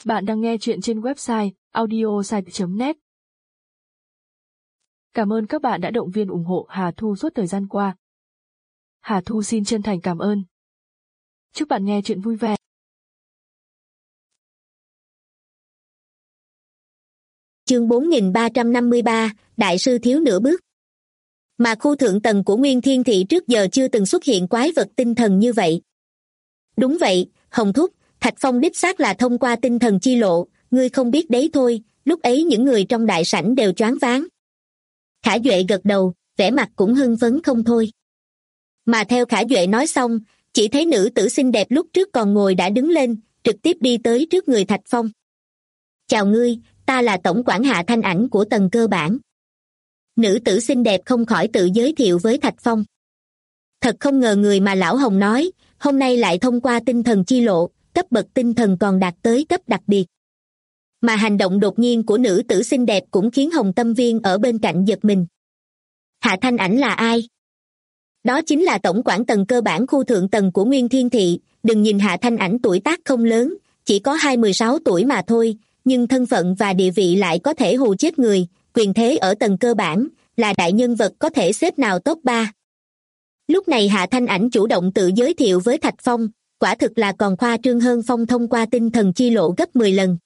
Bạn đang nghe chuyện trên website audiosite.net. Cảm ơn các bạn đã động viên ủng hộ Hà Thu suốt thời gian qua. Hà Thu xin chân thành cảm ơn. Chúc bạn nghe chuyện vui vẻ. Chương 4353, Đại sư thiếu nửa bước. Mà khu thượng tầng của Nguyên Thiên Thị trước giờ chưa từng xuất hiện quái vật tinh thần như vậy. Đúng vậy, Hồng Thúc, Thạch Phong đích xác là thông qua tinh thần chi lộ, ngươi không biết đấy thôi. Lúc ấy những người trong đại sảnh đều choáng váng. Khả Duệ gật đầu, vẻ mặt cũng hưng phấn không thôi. Mà theo Khả Duệ nói xong, chỉ thấy nữ tử xinh đẹp lúc trước còn ngồi đã đứng lên, trực tiếp đi tới trước người Thạch Phong. Chào ngươi, ta là tổng quản Hạ Thanh Ảnh của tầng cơ bản. Nữ tử xinh đẹp không khỏi tự giới thiệu với Thạch Phong. Thật không ngờ người mà lão Hồng nói, hôm nay lại thông qua tinh thần chi lộ, cấp bậc tinh thần còn đạt tới cấp đặc biệt. Mà hành động đột nhiên của nữ tử xinh đẹp cũng khiến Hồng Tâm Viên ở bên cạnh giật mình. Hạ Thanh Ảnh là ai? Đó chính là tổng quản tầng cơ bản khu thượng tầng của Nguyên Thiên Thị. Đừng nhìn Hạ Thanh Ảnh tuổi tác không lớn, chỉ có 26 tuổi mà thôi, nhưng thân phận và địa vị lại có thể hù chết người, quyền thế ở tầng cơ bản, là đại nhân vật có thể xếp nào top 3. Lúc này Hạ Thanh Ảnh chủ động tự giới thiệu với Thạch Phong, quả thực là còn khoa trương hơn Phong thông qua tinh thần chi lộ gấp 10 lần.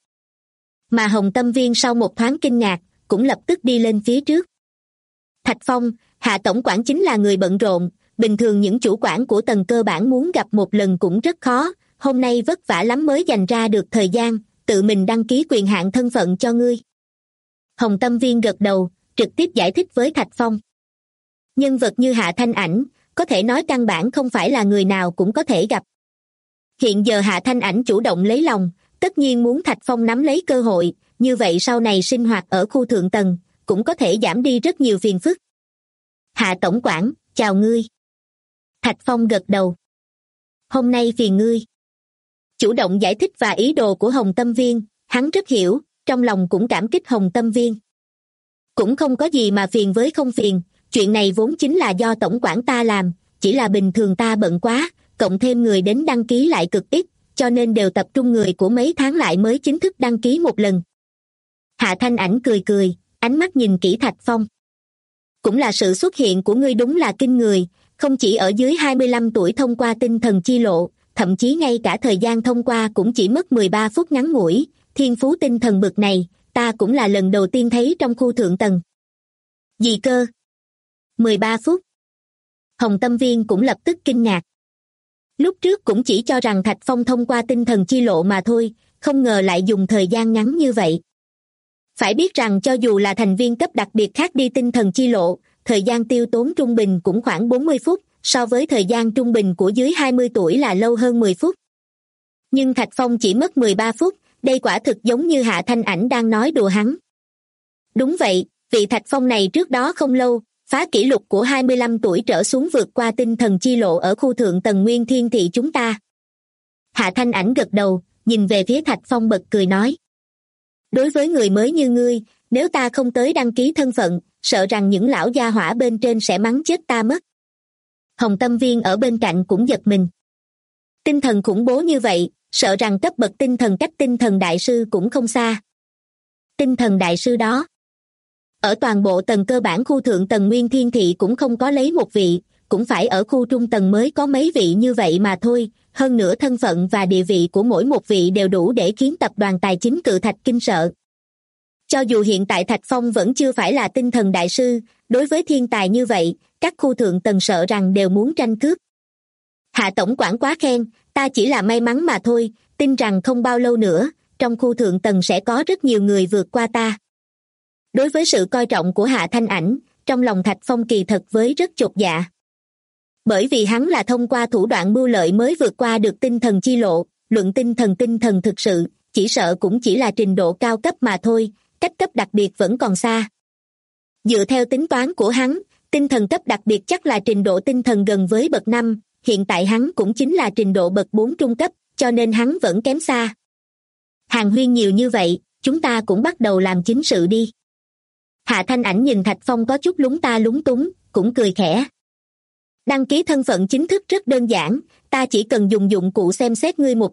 Mà Hồng Tâm Viên sau một thoáng kinh ngạc, cũng lập tức đi lên phía trước. Thạch Phong, Hạ tổng quản chính là người bận rộn, bình thường những chủ quản của tầng cơ bản muốn gặp một lần cũng rất khó, hôm nay vất vả lắm mới dành ra được thời gian, tự mình đăng ký quyền hạn thân phận cho ngươi. Hồng Tâm Viên gật đầu, trực tiếp giải thích với Thạch Phong. Nhân vật như Hạ Thanh Ảnh, có thể nói căn bản không phải là người nào cũng có thể gặp. Hiện giờ Hạ Thanh Ảnh chủ động lấy lòng, tất nhiên muốn Thạch Phong nắm lấy cơ hội, như vậy sau này sinh hoạt ở khu thượng tầng, cũng có thể giảm đi rất nhiều phiền phức. Hạ tổng quản, chào ngươi. Thạch Phong gật đầu. Hôm nay phiền ngươi. Chủ động giải thích và ý đồ của Hồng Tâm Viên, hắn rất hiểu, trong lòng cũng cảm kích Hồng Tâm Viên. Cũng không có gì mà phiền với không phiền, chuyện này vốn chính là do tổng quản ta làm, chỉ là bình thường ta bận quá, cộng thêm người đến đăng ký lại cực ít, cho nên đều tập trung người của mấy tháng lại mới chính thức đăng ký một lần. Hạ Thanh Ảnh cười cười, ánh mắt nhìn kỹ Thạch Phong. Cũng là sự xuất hiện của ngươi đúng là kinh người, không chỉ ở dưới 25 tuổi thông qua tinh thần chi lộ, thậm chí ngay cả thời gian thông qua cũng chỉ mất 13 phút ngắn ngủi, thiên phú tinh thần bực này, ta cũng là lần đầu tiên thấy trong khu thượng tầng. Gì cơ? 13 phút. Hồng Tâm Viên cũng lập tức kinh ngạc. Lúc trước cũng chỉ cho rằng Thạch Phong thông qua tinh thần chi lộ mà thôi, không ngờ lại dùng thời gian ngắn như vậy. Phải biết rằng cho dù là thành viên cấp đặc biệt khác đi tinh thần chi lộ, thời gian tiêu tốn trung bình cũng khoảng 40 phút, so với thời gian trung bình của dưới 20 tuổi là lâu hơn 10 phút. Nhưng Thạch Phong chỉ mất 13 phút, đây quả thực giống như Hạ Thanh Ảnh đang nói đùa hắn. Đúng vậy, vị Thạch Phong này trước đó không lâu, phá kỷ lục của 25 tuổi trở xuống vượt qua tinh thần chi lộ ở khu thượng tầng Nguyên Thiên Thị chúng ta. Hạ Thanh Ảnh gật đầu, nhìn về phía Thạch Phong bật cười nói. Đối với người mới như ngươi, nếu ta không tới đăng ký thân phận, sợ rằng những lão gia hỏa bên trên sẽ mắng chết ta mất. Hồng Tâm Viên ở bên cạnh cũng giật mình. Tinh thần khủng bố như vậy, sợ rằng cấp bậc tinh thần cách tinh thần đại sư cũng không xa. Tinh thần đại sư đó, ở toàn bộ tầng cơ bản khu thượng tầng Nguyên Thiên Thị cũng không có lấy một vị, cũng phải ở khu trung tầng mới có mấy vị như vậy mà thôi, hơn nữa thân phận và địa vị của mỗi một vị đều đủ để khiến tập đoàn tài chính Cự Thạch kinh sợ. Cho dù hiện tại Thạch Phong vẫn chưa phải là tinh thần đại sư, đối với thiên tài như vậy, các khu thượng tầng sợ rằng đều muốn tranh cướp. Hạ tổng quản quá khen, ta chỉ là may mắn mà thôi, tin rằng không bao lâu nữa, trong khu thượng tầng sẽ có rất nhiều người vượt qua ta. Đối với sự coi trọng của Hạ Thanh Ảnh, trong lòng Thạch Phong kỳ thật với rất chột dạ. Bởi vì hắn là thông qua thủ đoạn mưu lợi mới vượt qua được tinh thần chi lộ, luận tinh thần thực sự, chỉ sợ cũng chỉ là trình độ cao cấp mà thôi, cách cấp đặc biệt vẫn còn xa. Dựa theo tính toán của hắn, tinh thần cấp đặc biệt chắc là trình độ tinh thần gần với bậc 5, hiện tại hắn cũng chính là trình độ bậc 4 trung cấp, cho nên hắn vẫn kém xa. Hàng huyên nhiều như vậy, chúng ta cũng bắt đầu làm chính sự đi. Hạ Thanh Ảnh nhìn Thạch Phong có chút lúng ta lúng túng, cũng cười khẽ. Đăng ký thân phận chính thức rất đơn giản, ta chỉ cần dùng dụng cụ xem xét ngươi một chút,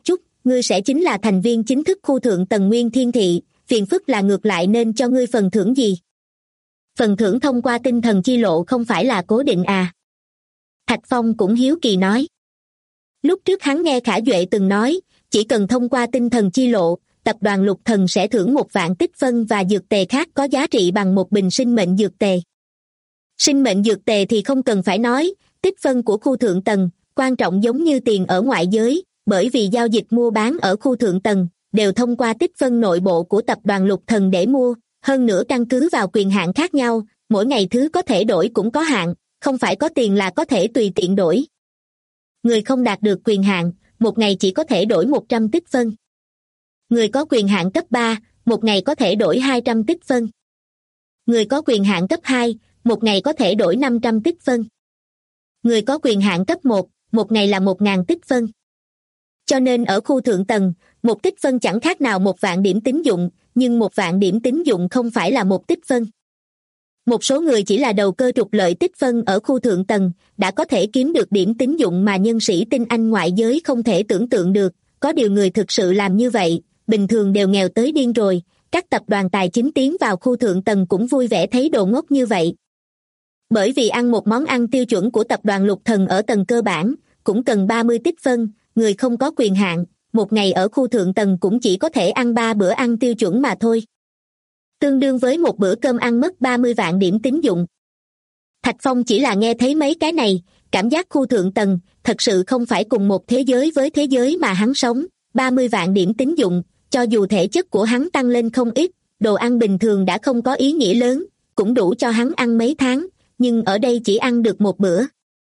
ngươi sẽ chính là thành viên chính thức khu thượng tầng Nguyên Thiên Thị, phiền phức là ngược lại nên cho ngươi phần thưởng gì? Phần thưởng thông qua tinh thần chi lộ không phải là cố định à? Thạch Phong cũng hiếu kỳ nói. Lúc trước hắn nghe Khả Duệ từng nói, chỉ cần thông qua tinh thần chi lộ, tập đoàn Lục Thần sẽ thưởng 1.000 tích phân và dược tề khác có giá trị bằng một bình sinh mệnh dược tề. Sinh mệnh dược tề thì không cần phải nói, tích phân của khu thượng tầng, quan trọng giống như tiền ở ngoại giới, bởi vì giao dịch mua bán ở khu thượng tầng, đều thông qua tích phân nội bộ của tập đoàn Lục Thần để mua, hơn nữa căn cứ vào quyền hạn khác nhau, mỗi ngày thứ có thể đổi cũng có hạn, không phải có tiền là có thể tùy tiện đổi. Người không đạt được quyền hạn, một ngày chỉ có thể đổi 100 tích phân. Người có quyền hạn cấp 3, một ngày có thể đổi 200 tích phân. Người có quyền hạn cấp 2, một ngày có thể đổi 500 tích phân. Người có quyền hạn cấp 1, một ngày là 1.000 tích phân. Cho nên ở khu thượng tầng, một tích phân chẳng khác nào 1.000 điểm tín dụng, nhưng 1.000 điểm tín dụng không phải là một tích phân. Một số người chỉ là đầu cơ trục lợi tích phân ở khu thượng tầng, đã có thể kiếm được điểm tín dụng mà nhân sĩ tinh anh ngoại giới không thể tưởng tượng được, có điều người thực sự làm như vậy, bình thường đều nghèo tới điên rồi, các tập đoàn tài chính tiến vào khu thượng tầng cũng vui vẻ thấy đồ ngốc như vậy. Bởi vì ăn một món ăn tiêu chuẩn của tập đoàn Lục Thần ở tầng cơ bản, cũng cần 30 tích phân, người không có quyền hạn, một ngày ở khu thượng tầng cũng chỉ có thể ăn 3 bữa ăn tiêu chuẩn mà thôi. Tương đương với một bữa cơm ăn mất 30 vạn điểm tín dụng. Thạch Phong chỉ là nghe thấy mấy cái này, cảm giác khu thượng tầng thật sự không phải cùng một thế giới với thế giới mà hắn sống, 30 vạn điểm tín dụng, cho dù thể chất của hắn tăng lên không ít, đồ ăn bình thường đã không có ý nghĩa lớn, cũng đủ cho hắn ăn mấy tháng, nhưng ở đây chỉ ăn được một bữa.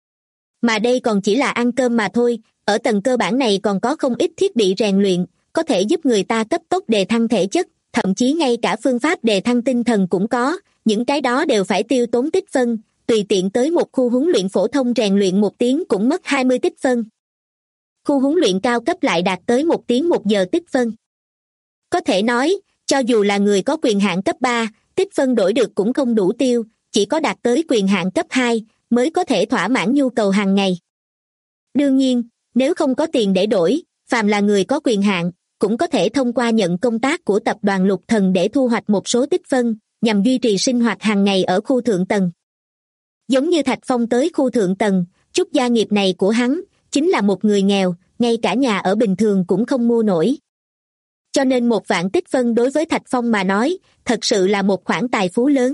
Mà đây còn chỉ là ăn cơm mà thôi, ở tầng cơ bản này còn có không ít thiết bị rèn luyện, có thể giúp người ta cấp tốc đề thăng thể chất, thậm chí ngay cả phương pháp đề thăng tinh thần cũng có, những cái đó đều phải tiêu tốn tích phân, tùy tiện tới một khu huấn luyện phổ thông rèn luyện 1 tiếng cũng mất 20 tích phân. Khu huấn luyện cao cấp lại đạt tới 1 tiếng 1 giờ tích phân. Có thể nói, cho dù là người có quyền hạn cấp 3, tích phân đổi được cũng không đủ tiêu, chỉ có đạt tới quyền hạn cấp 2 mới có thể thỏa mãn nhu cầu hàng ngày. Đương nhiên, nếu không có tiền để đổi, phàm là người có quyền hạn, cũng có thể thông qua nhận công tác của tập đoàn Lục Thần để thu hoạch một số tích phân, nhằm duy trì sinh hoạt hàng ngày ở khu thượng tầng. Giống như Thạch Phong tới khu thượng tầng, chút gia nghiệp này của hắn, chính là một người nghèo, ngay cả nhà ở bình thường cũng không mua nổi. Cho nên 1.000 tích phân đối với Thạch Phong mà nói, thật sự là một khoản tài phú lớn.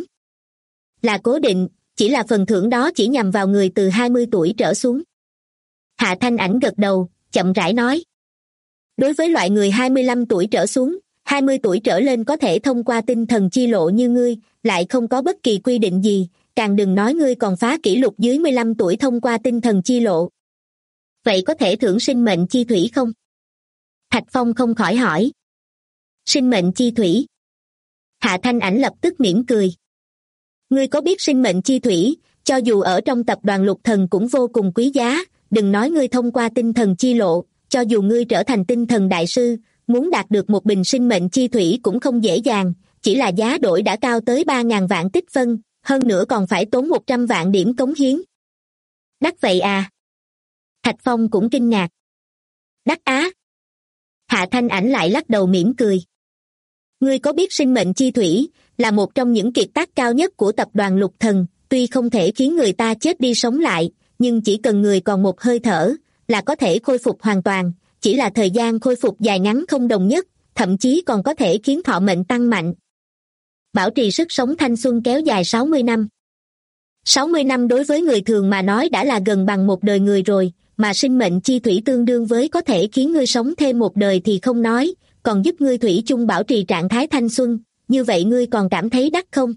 Là cố định, chỉ là phần thưởng đó chỉ nhằm vào người từ 20 tuổi trở xuống. Hạ Thanh Ảnh gật đầu, chậm rãi nói. Đối với loại người 25 tuổi trở xuống, 20 tuổi trở lên có thể thông qua tinh thần chi lộ như ngươi, lại không có bất kỳ quy định gì, càng đừng nói ngươi còn phá kỷ lục dưới 15 tuổi thông qua tinh thần chi lộ. Vậy có thể thưởng sinh mệnh chi thủy không? Thạch Phong không khỏi hỏi. Sinh mệnh chi thủy? Hạ Thanh Ảnh lập tức mỉm cười. Ngươi có biết sinh mệnh chi thủy, cho dù ở trong tập đoàn Lục Thần cũng vô cùng quý giá, đừng nói ngươi thông qua tinh thần chi lộ, cho dù ngươi trở thành tinh thần đại sư, muốn đạt được một bình sinh mệnh chi thủy cũng không dễ dàng, chỉ là giá đổi đã cao tới 3.000 vạn tích phân, hơn nữa còn phải tốn 100 vạn điểm cống hiến. Đắt vậy à? Thạch Phong cũng kinh ngạc. Đắt á? Hạ Thanh Ảnh lại lắc đầu mỉm cười. Ngươi có biết sinh mệnh chi thủy là một trong những kiệt tác cao nhất của tập đoàn Lục Thần, tuy không thể khiến người ta chết đi sống lại, nhưng chỉ cần người còn một hơi thở là có thể khôi phục hoàn toàn, chỉ là thời gian khôi phục dài ngắn không đồng nhất, thậm chí còn có thể khiến thọ mệnh tăng mạnh. Bảo trì sức sống thanh xuân kéo dài 60 năm. 60 năm đối với người thường mà nói đã là gần bằng một đời người rồi, mà sinh mệnh chi thủy tương đương với có thể khiến ngươi sống thêm một đời thì không nói, còn giúp ngươi thủy chung bảo trì trạng thái thanh xuân, như vậy ngươi còn cảm thấy đắt không?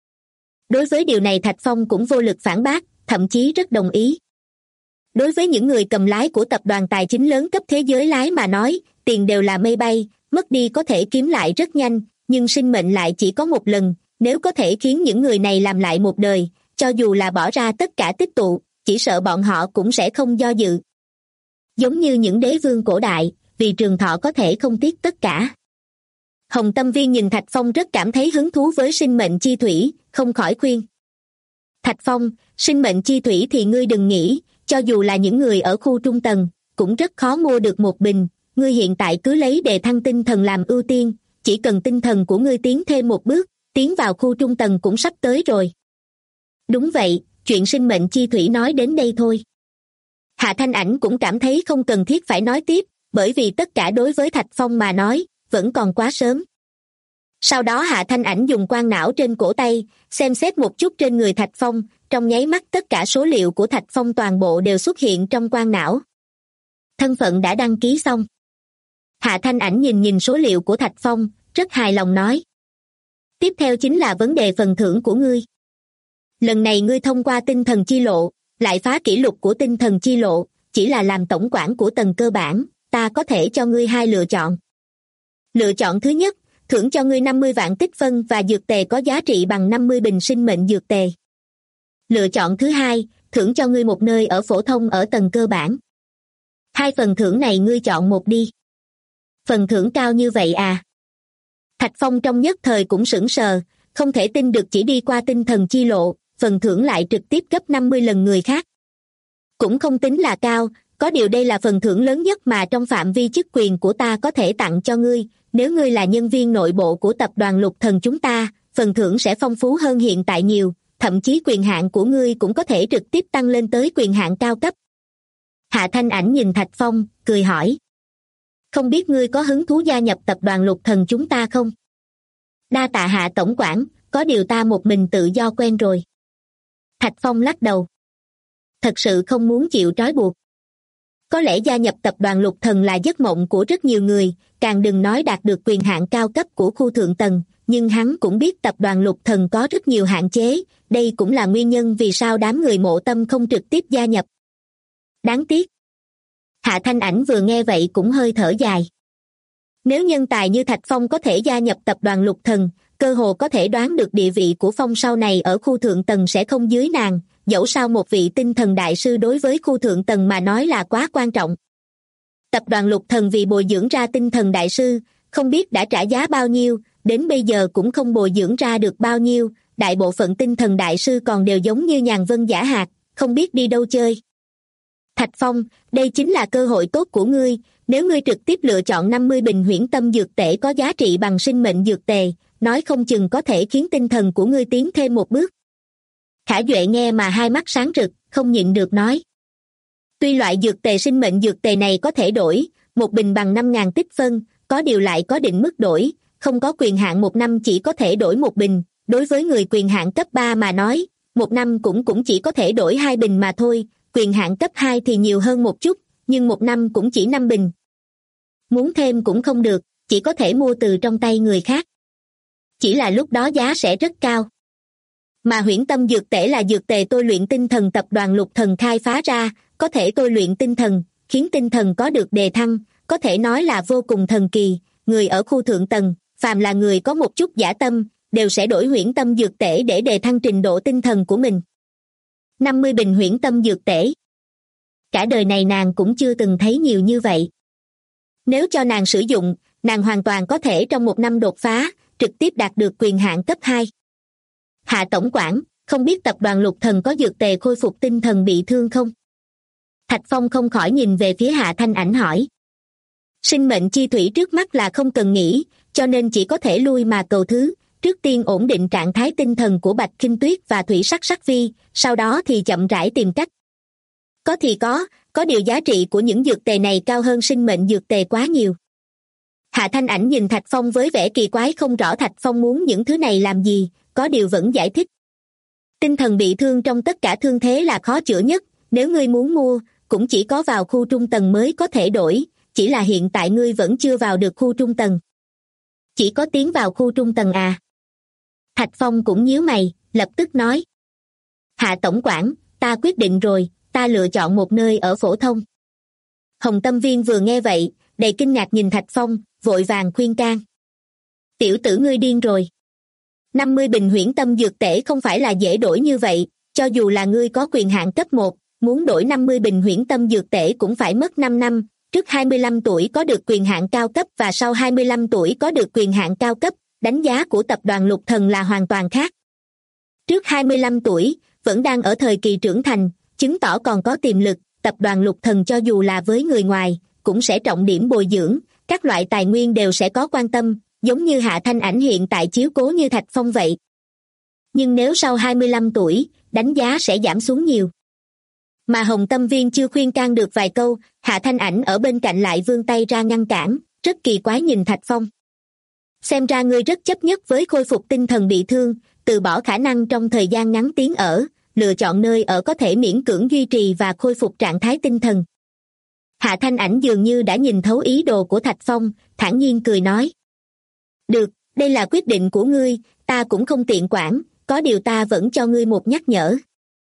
Đối với điều này Thạch Phong cũng vô lực phản bác, thậm chí rất đồng ý. Đối với những người cầm lái của tập đoàn tài chính lớn cấp thế giới lái mà nói, tiền đều là mây bay, mất đi có thể kiếm lại rất nhanh, nhưng sinh mệnh lại chỉ có một lần, nếu có thể khiến những người này làm lại một đời, cho dù là bỏ ra tất cả tích tụ, chỉ sợ bọn họ cũng sẽ không do dự. Giống như những đế vương cổ đại, vì trường thọ có thể không tiếc tất cả. Hồng Tâm Viên nhìn Thạch Phong rất cảm thấy hứng thú với sinh mệnh chi thủy, không khỏi khuyên. Thạch Phong, sinh mệnh chi thủy thì ngươi đừng nghĩ, cho dù là những người ở khu trung tầng, cũng rất khó mua được một bình, ngươi hiện tại cứ lấy đề thăng tinh thần làm ưu tiên, chỉ cần tinh thần của ngươi tiến thêm một bước, tiến vào khu trung tầng cũng sắp tới rồi. Đúng vậy, chuyện sinh mệnh chi thủy nói đến đây thôi. Hạ Thanh Ảnh cũng cảm thấy không cần thiết phải nói tiếp, bởi vì tất cả đối với Thạch Phong mà nói, vẫn còn quá sớm. Sau đó Hạ Thanh Ảnh dùng quang não trên cổ tay, xem xét một chút trên người Thạch Phong, trong nháy mắt tất cả số liệu của Thạch Phong toàn bộ đều xuất hiện trong quang não. Thân phận đã đăng ký xong. Hạ Thanh Ảnh nhìn số liệu của Thạch Phong, rất hài lòng nói. Tiếp theo chính là vấn đề phần thưởng của ngươi. Lần này ngươi thông qua tinh thần chi lộ, lại phá kỷ lục của tinh thần chi lộ, chỉ là làm tổng quản của tầng cơ bản, ta có thể cho ngươi hai lựa chọn. Lựa chọn thứ nhất, thưởng cho ngươi 50 vạn tích phân và dược tề có giá trị bằng 50 bình sinh mệnh dược tề. Lựa chọn thứ hai, thưởng cho ngươi một nơi ở phổ thông ở tầng cơ bản. Hai phần thưởng này ngươi chọn một đi. Phần thưởng cao như vậy à? Thạch Phong trong nhất thời cũng sững sờ, không thể tin được chỉ đi qua tinh thần chi lộ, phần thưởng lại trực tiếp gấp 50 lần người khác. Cũng không tính là cao, có điều đây là phần thưởng lớn nhất mà trong phạm vi chức quyền của ta có thể tặng cho ngươi. Nếu ngươi là nhân viên nội bộ của tập đoàn Lục Thần chúng ta, phần thưởng sẽ phong phú hơn hiện tại nhiều, thậm chí quyền hạn của ngươi cũng có thể trực tiếp tăng lên tới quyền hạn cao cấp. Hạ Thanh Ảnh nhìn Thạch Phong, cười hỏi. Không biết ngươi có hứng thú gia nhập tập đoàn Lục Thần chúng ta không? Đa tạ Hạ tổng quản, có điều ta một mình tự do quen rồi. Thạch Phong lắc đầu. Thật sự không muốn chịu trói buộc. Có lẽ gia nhập tập đoàn Lục Thần là giấc mộng của rất nhiều người, càng đừng nói đạt được quyền hạn cao cấp của khu thượng tầng, nhưng hắn cũng biết tập đoàn Lục Thần có rất nhiều hạn chế, đây cũng là nguyên nhân vì sao đám người Mộ Tâm không trực tiếp gia nhập. Đáng tiếc. Hạ Thanh Ảnh vừa nghe vậy cũng hơi thở dài. Nếu nhân tài như Thạch Phong có thể gia nhập tập đoàn Lục Thần, cơ hồ có thể đoán được địa vị của Phong sau này ở khu thượng tầng sẽ không dưới nàng, dẫu sao một vị tinh thần đại sư đối với khu thượng tầng mà nói là quá quan trọng. Tập đoàn Lục Thần vì bồi dưỡng ra tinh thần đại sư, không biết đã trả giá bao nhiêu, đến bây giờ cũng không bồi dưỡng ra được bao nhiêu, đại bộ phận tinh thần đại sư còn đều giống như nhàn vân giả hạt, không biết đi đâu chơi. Thạch Phong, đây chính là cơ hội tốt của ngươi, nếu ngươi trực tiếp lựa chọn 50 bình huyễn tâm dược tể có giá trị bằng sinh mệnh dược tề, nói không chừng có thể khiến tinh thần của ngươi tiến thêm một bước. Khả Duệ nghe mà hai mắt sáng rực, không nhịn được nói. Tuy loại dược tề sinh mệnh dược tề này có thể đổi, một bình bằng 5.000 tích phân, có điều lại có định mức đổi, không có quyền hạn một năm chỉ có thể đổi một bình, đối với người quyền hạn cấp 3 mà nói, một năm cũng chỉ có thể đổi 2 bình mà thôi, quyền hạn cấp 2 thì nhiều hơn một chút, nhưng một năm cũng chỉ 5 bình. Muốn thêm cũng không được, chỉ có thể mua từ trong tay người khác. Chỉ là lúc đó giá sẽ rất cao. Mà huyễn tâm dược tể là dược tề tôi luyện tinh thần tập đoàn Lục Thần khai phá ra, có thể tôi luyện tinh thần, khiến tinh thần có được đề thăng, có thể nói là vô cùng thần kỳ. Người ở khu thượng tầng, phàm là người có một chút dã tâm, đều sẽ đổi huyễn tâm dược tể để đề thăng trình độ tinh thần của mình. 50 bình huyễn tâm dược tể. Cả đời này nàng cũng chưa từng thấy nhiều như vậy. Nếu cho nàng sử dụng, nàng hoàn toàn có thể trong một năm đột phá, trực tiếp đạt được quyền hạn cấp 2. Hạ tổng quản, không biết tập đoàn Lục Thần có dược tề khôi phục tinh thần bị thương không? Thạch Phong không khỏi nhìn về phía Hạ Thanh Ảnh hỏi. Sinh mệnh chi thủy trước mắt là không cần nghĩ, cho nên chỉ có thể lui mà cầu thứ, trước tiên ổn định trạng thái tinh thần của Bạch Kinh Tuyết và Thủy Sắc Sắc Vi, sau đó thì chậm rãi tìm cách. Có thì có điều giá trị của những dược tề này cao hơn sinh mệnh dược tề quá nhiều. Hạ Thanh Ảnh nhìn Thạch Phong với vẻ kỳ quái, không rõ Thạch Phong muốn những thứ này làm gì, có điều vẫn giải thích. Tinh thần bị thương trong tất cả thương thế là khó chữa nhất, nếu ngươi muốn mua, cũng chỉ có vào khu trung tầng mới có thể đổi, chỉ là hiện tại ngươi vẫn chưa vào được khu trung tầng. Chỉ có tiến vào khu trung tầng à? Thạch Phong cũng nhíu mày, lập tức nói. Hạ tổng quản, ta quyết định rồi, ta lựa chọn một nơi ở phổ thông. Hồng Tâm Viên vừa nghe vậy, đầy kinh ngạc nhìn Thạch Phong, vội vàng khuyên can. Tiểu tử ngươi điên rồi. 50 bình huyễn tâm dược tể không phải là dễ đổi như vậy, cho dù là ngươi có quyền hạn cấp 1, muốn đổi 50 bình huyễn tâm dược tể cũng phải mất 5 năm, trước 25 tuổi có được quyền hạn cao cấp và sau 25 tuổi có được quyền hạn cao cấp, đánh giá của tập đoàn Lục Thần là hoàn toàn khác. Trước 25 tuổi, vẫn đang ở thời kỳ trưởng thành, chứng tỏ còn có tiềm lực, tập đoàn Lục Thần cho dù là với người ngoài, cũng sẽ trọng điểm bồi dưỡng, các loại tài nguyên đều sẽ có quan tâm, giống như Hạ Thanh Ảnh hiện tại chiếu cố như Thạch Phong vậy. Nhưng nếu sau 25 tuổi, đánh giá sẽ giảm xuống nhiều. Mà Hồng Tâm Viên chưa khuyên can được vài câu, Hạ Thanh Ảnh ở bên cạnh lại vươn tay ra ngăn cản, rất kỳ quái nhìn Thạch Phong. Xem ra ngươi rất chấp nhất với khôi phục tinh thần bị thương, từ bỏ khả năng trong thời gian ngắn tiến ở, lựa chọn nơi ở có thể miễn cưỡng duy trì và khôi phục trạng thái tinh thần. Hạ Thanh Ảnh dường như đã nhìn thấu ý đồ của Thạch Phong, thản nhiên cười nói. Được, đây là quyết định của ngươi, ta cũng không tiện quản, có điều ta vẫn cho ngươi một nhắc nhở.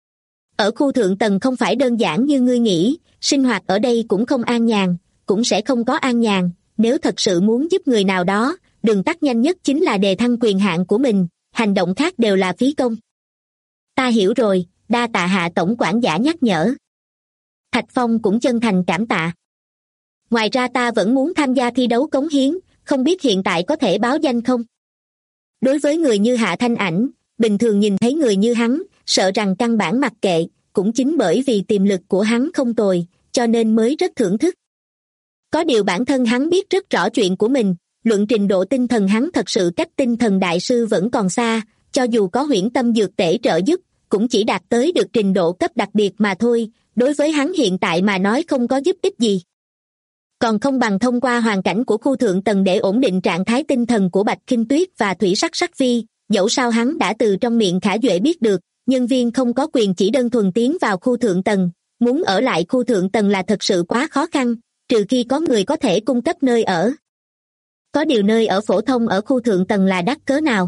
Ở khu thượng tầng không phải đơn giản như ngươi nghĩ, sinh hoạt ở đây cũng không an nhàn, cũng sẽ không có an nhàn, nếu thật sự muốn giúp người nào đó, đường tắt nhanh nhất chính là đề thăng quyền hạn của mình, hành động khác đều là phí công. Ta hiểu rồi, đa tạ Hạ tổng quản giả nhắc nhở. Thạch Phong cũng chân thành cảm tạ. Ngoài ra ta vẫn muốn tham gia thi đấu cống hiến, không biết hiện tại có thể báo danh không? Đối với người như Hạ Thanh Ảnh, bình thường nhìn thấy người như hắn, sợ rằng căn bản mặc kệ, cũng chính bởi vì tiềm lực của hắn không tồi, cho nên mới rất thưởng thức. Có điều bản thân hắn biết rất rõ chuyện của mình, luận trình độ tinh thần hắn thật sự cách tinh thần đại sư vẫn còn xa, cho dù có huyễn tâm dược tể trợ giúp, cũng chỉ đạt tới được trình độ cấp đặc biệt mà thôi, đối với hắn hiện tại mà nói không có giúp ích gì. Còn không bằng thông qua hoàn cảnh của khu thượng tầng để ổn định trạng thái tinh thần của Bạch Khinh Tuyết và Thủy Sắc Sắc Phi, dẫu sao hắn đã từ trong miệng Khả Duệ biết được, nhân viên không có quyền chỉ đơn thuần tiến vào khu thượng tầng, muốn ở lại khu thượng tầng là thật sự quá khó khăn, trừ khi có người có thể cung cấp nơi ở. Có điều nơi ở phổ thông ở khu thượng tầng là đắt cỡ nào?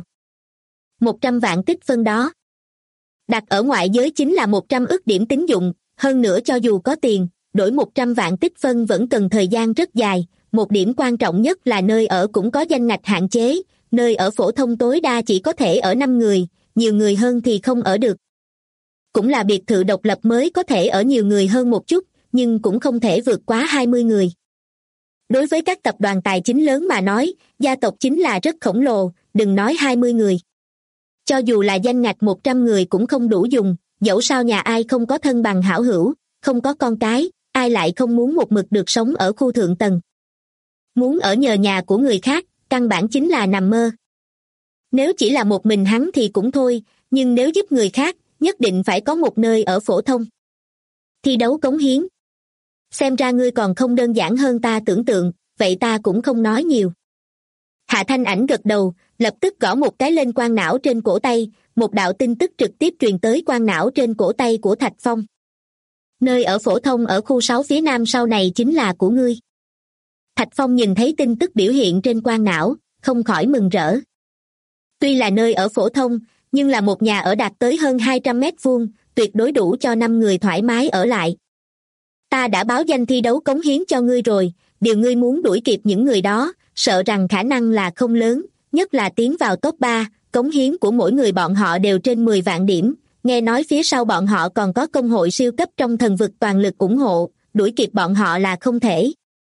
100 vạn tích phân đó. Đặt ở ngoại giới chính là 100 ức điểm tín dụng, hơn nữa cho dù có tiền, đổi 100 vạn tích phân vẫn cần thời gian rất dài. Một điểm quan trọng nhất là nơi ở cũng có danh ngạch hạn chế, nơi ở phổ thông tối đa chỉ có thể ở 5 người, nhiều người hơn thì không ở được. Cũng là biệt thự độc lập mới có thể ở nhiều người hơn một chút, nhưng cũng không thể vượt quá 20 người. Đối với các tập đoàn tài chính lớn mà nói, gia tộc chính là rất khổng lồ, đừng nói 20 người. Cho dù là danh ngạch 100 người cũng không đủ dùng, dẫu sao nhà ai không có thân bằng hảo hữu, không có con cái, ai lại không muốn một mực được sống ở khu thượng tầng. Muốn ở nhờ nhà của người khác, căn bản chính là nằm mơ. Nếu chỉ là một mình hắn thì cũng thôi, nhưng nếu giúp người khác, nhất định phải có một nơi ở phổ thông. Thi đấu cống hiến. Xem ra ngươi còn không đơn giản hơn ta tưởng tượng, vậy ta cũng không nói nhiều. Hạ Thanh Ảnh gật đầu, lập tức gõ một cái lên quang não trên cổ tay, một đạo tin tức trực tiếp truyền tới quang não trên cổ tay của Thạch Phong. Nơi ở phổ thông ở khu 6 phía nam sau này chính là của ngươi. Thạch Phong nhìn thấy tin tức biểu hiện trên quang não, không khỏi mừng rỡ. Tuy là nơi ở phổ thông, nhưng là một nhà ở đạt tới hơn 200 mét vuông, tuyệt đối đủ cho 5 người thoải mái ở lại. Ta đã báo danh thi đấu cống hiến cho ngươi rồi, điều ngươi muốn đuổi kịp những người đó, sợ rằng khả năng là không lớn, nhất là tiến vào top 3, cống hiến của mỗi người bọn họ đều trên 10 vạn điểm, nghe nói phía sau bọn họ còn có công hội siêu cấp trong thần vực toàn lực ủng hộ, đuổi kịp bọn họ là không thể.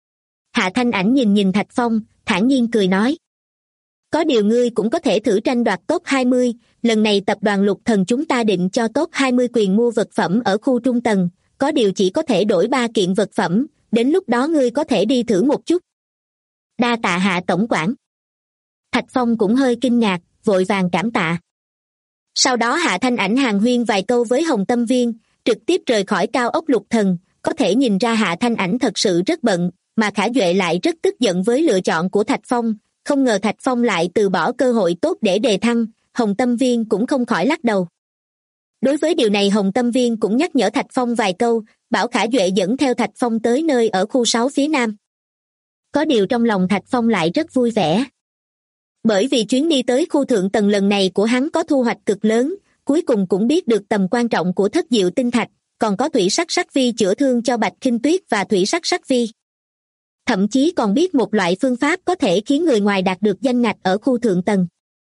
Hạ Thanh Ảnh nhìn nhìn Thạch Phong, thản nhiên cười nói. Có điều ngươi cũng có thể thử tranh đoạt top 20, lần này tập đoàn Lục Thần chúng ta định cho top 20 quyền mua vật phẩm ở khu trung tầng, có điều chỉ có thể đổi 3 kiện vật phẩm, đến lúc đó ngươi có thể đi thử một chút. Đa tạ Hạ tổng quản. Thạch Phong cũng hơi kinh ngạc, vội vàng cảm tạ. Sau đó Hạ Thanh Ảnh hàn huyên vài câu với Hồng Tâm Viên, trực tiếp rời khỏi cao ốc Lục Thần, có thể nhìn ra Hạ Thanh Ảnh thật sự rất bận, mà Khả Duệ lại rất tức giận với lựa chọn của Thạch Phong, không ngờ Thạch Phong lại từ bỏ cơ hội tốt để đề thăng, Hồng Tâm Viên cũng không khỏi lắc đầu. Đối với điều này Hồng Tâm Viên cũng nhắc nhở Thạch Phong vài câu, bảo Khả Duệ dẫn theo Thạch Phong tới nơi ở khu 6 phía nam. Có điều trong lòng Thạch Phong lại rất vui vẻ. Bởi vì chuyến đi tới khu thượng tầng lần này của hắn có thu hoạch cực lớn, cuối cùng cũng biết được tầm quan trọng của thất diệu tinh thạch, còn có Thủy Sắc Sắc Vi chữa thương cho Bạch Khinh Tuyết và Thủy Sắc Sắc Vi. Thậm chí còn biết một loại phương pháp có thể khiến người ngoài đạt được danh ngạch ở khu thượng tầng.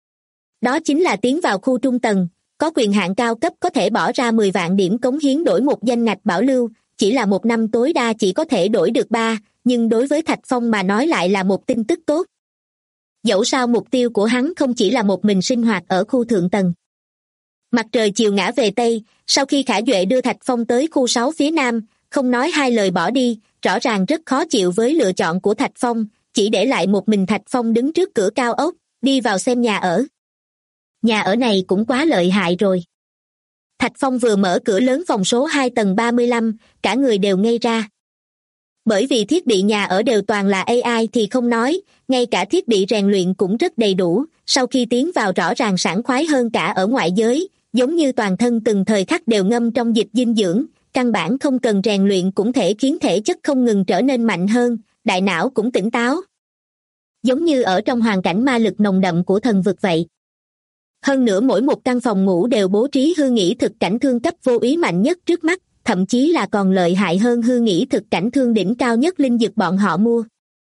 Đó chính là tiến vào khu trung tầng, có quyền hạn cao cấp có thể bỏ ra 10 vạn điểm cống hiến đổi một danh ngạch bảo lưu, chỉ là một năm tối đa chỉ có thể đổi được 3, nhưng đối với Thạch Phong mà nói lại là một tin tức tốt. Dẫu sao mục tiêu của hắn không chỉ là một mình sinh hoạt ở khu thượng tầng. Mặt trời chiều ngã về Tây, sau khi Khả Duệ đưa Thạch Phong tới khu 6 phía nam, không nói hai lời bỏ đi, rõ ràng rất khó chịu với lựa chọn của Thạch Phong, chỉ để lại một mình Thạch Phong đứng trước cửa cao ốc, đi vào xem nhà ở. Nhà ở này cũng quá lợi hại rồi. Thạch Phong vừa mở cửa lớn phòng số 2 tầng 35, cả người đều ngây ra. Bởi vì thiết bị nhà ở đều toàn là AI thì không nói, ngay cả thiết bị rèn luyện cũng rất đầy đủ, sau khi tiến vào rõ ràng sảng khoái hơn cả ở ngoại giới, giống như toàn thân từng thời khắc đều ngâm trong dịch dinh dưỡng, căn bản không cần rèn luyện cũng thể khiến thể chất không ngừng trở nên mạnh hơn, đại não cũng tỉnh táo. Giống như ở trong hoàn cảnh ma lực nồng đậm của thần vực vậy. Hơn nữa mỗi một căn phòng ngủ đều bố trí hư nghĩ thực cảnh thương cấp vô úy mạnh nhất trước mắt, thậm chí là còn lợi hại hơn hư nghĩ thực cảnh thương đỉnh cao nhất linh dược bọn họ mua.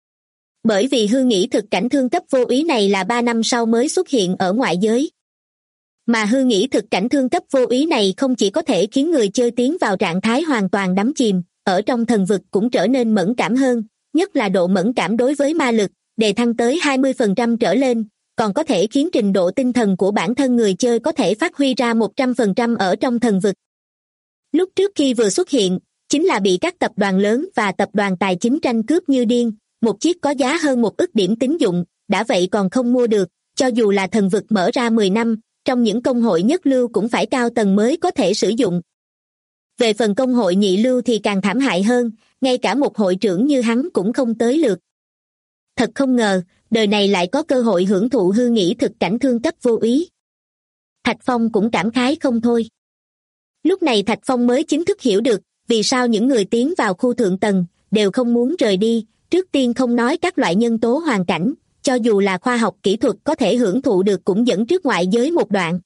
Bởi vì hư nghĩ thực cảnh thương cấp vô úy này là 3 năm sau mới xuất hiện ở ngoại giới. Mà hư nghĩ thực cảnh thương cấp vô úy này không chỉ có thể khiến người chơi tiến vào trạng thái hoàn toàn đắm chìm, ở trong thần vực cũng trở nên mẫn cảm hơn, nhất là độ mẫn cảm đối với ma lực, đề thăng tới 20% trở lên, còn có thể khiến trình độ tinh thần của bản thân người chơi có thể phát huy ra 100% ở trong thần vực. Lúc trước khi vừa xuất hiện, chính là bị các tập đoàn lớn và tập đoàn tài chính tranh cướp như điên, một chiếc có giá hơn 1 ức điểm tín dụng, đã vậy còn không mua được, cho dù là thần vực mở ra 10 năm, trong những công hội nhất lưu cũng phải cao tầng mới có thể sử dụng. Về phần công hội nhị lưu thì càng thảm hại hơn, ngay cả một hội trưởng như hắn cũng không tới lượt. Thật không ngờ, đời này lại có cơ hội hưởng thụ hư nghĩ thực cảnh thương cấp vô úy. Thạch Phong cũng cảm khái không thôi. Lúc này Thạch Phong mới chính thức hiểu được, vì sao những người tiến vào khu thượng tầng, đều không muốn rời đi, trước tiên không nói các loại nhân tố hoàn cảnh, cho dù là khoa học kỹ thuật có thể hưởng thụ được cũng dẫn trước ngoại giới một đoạn.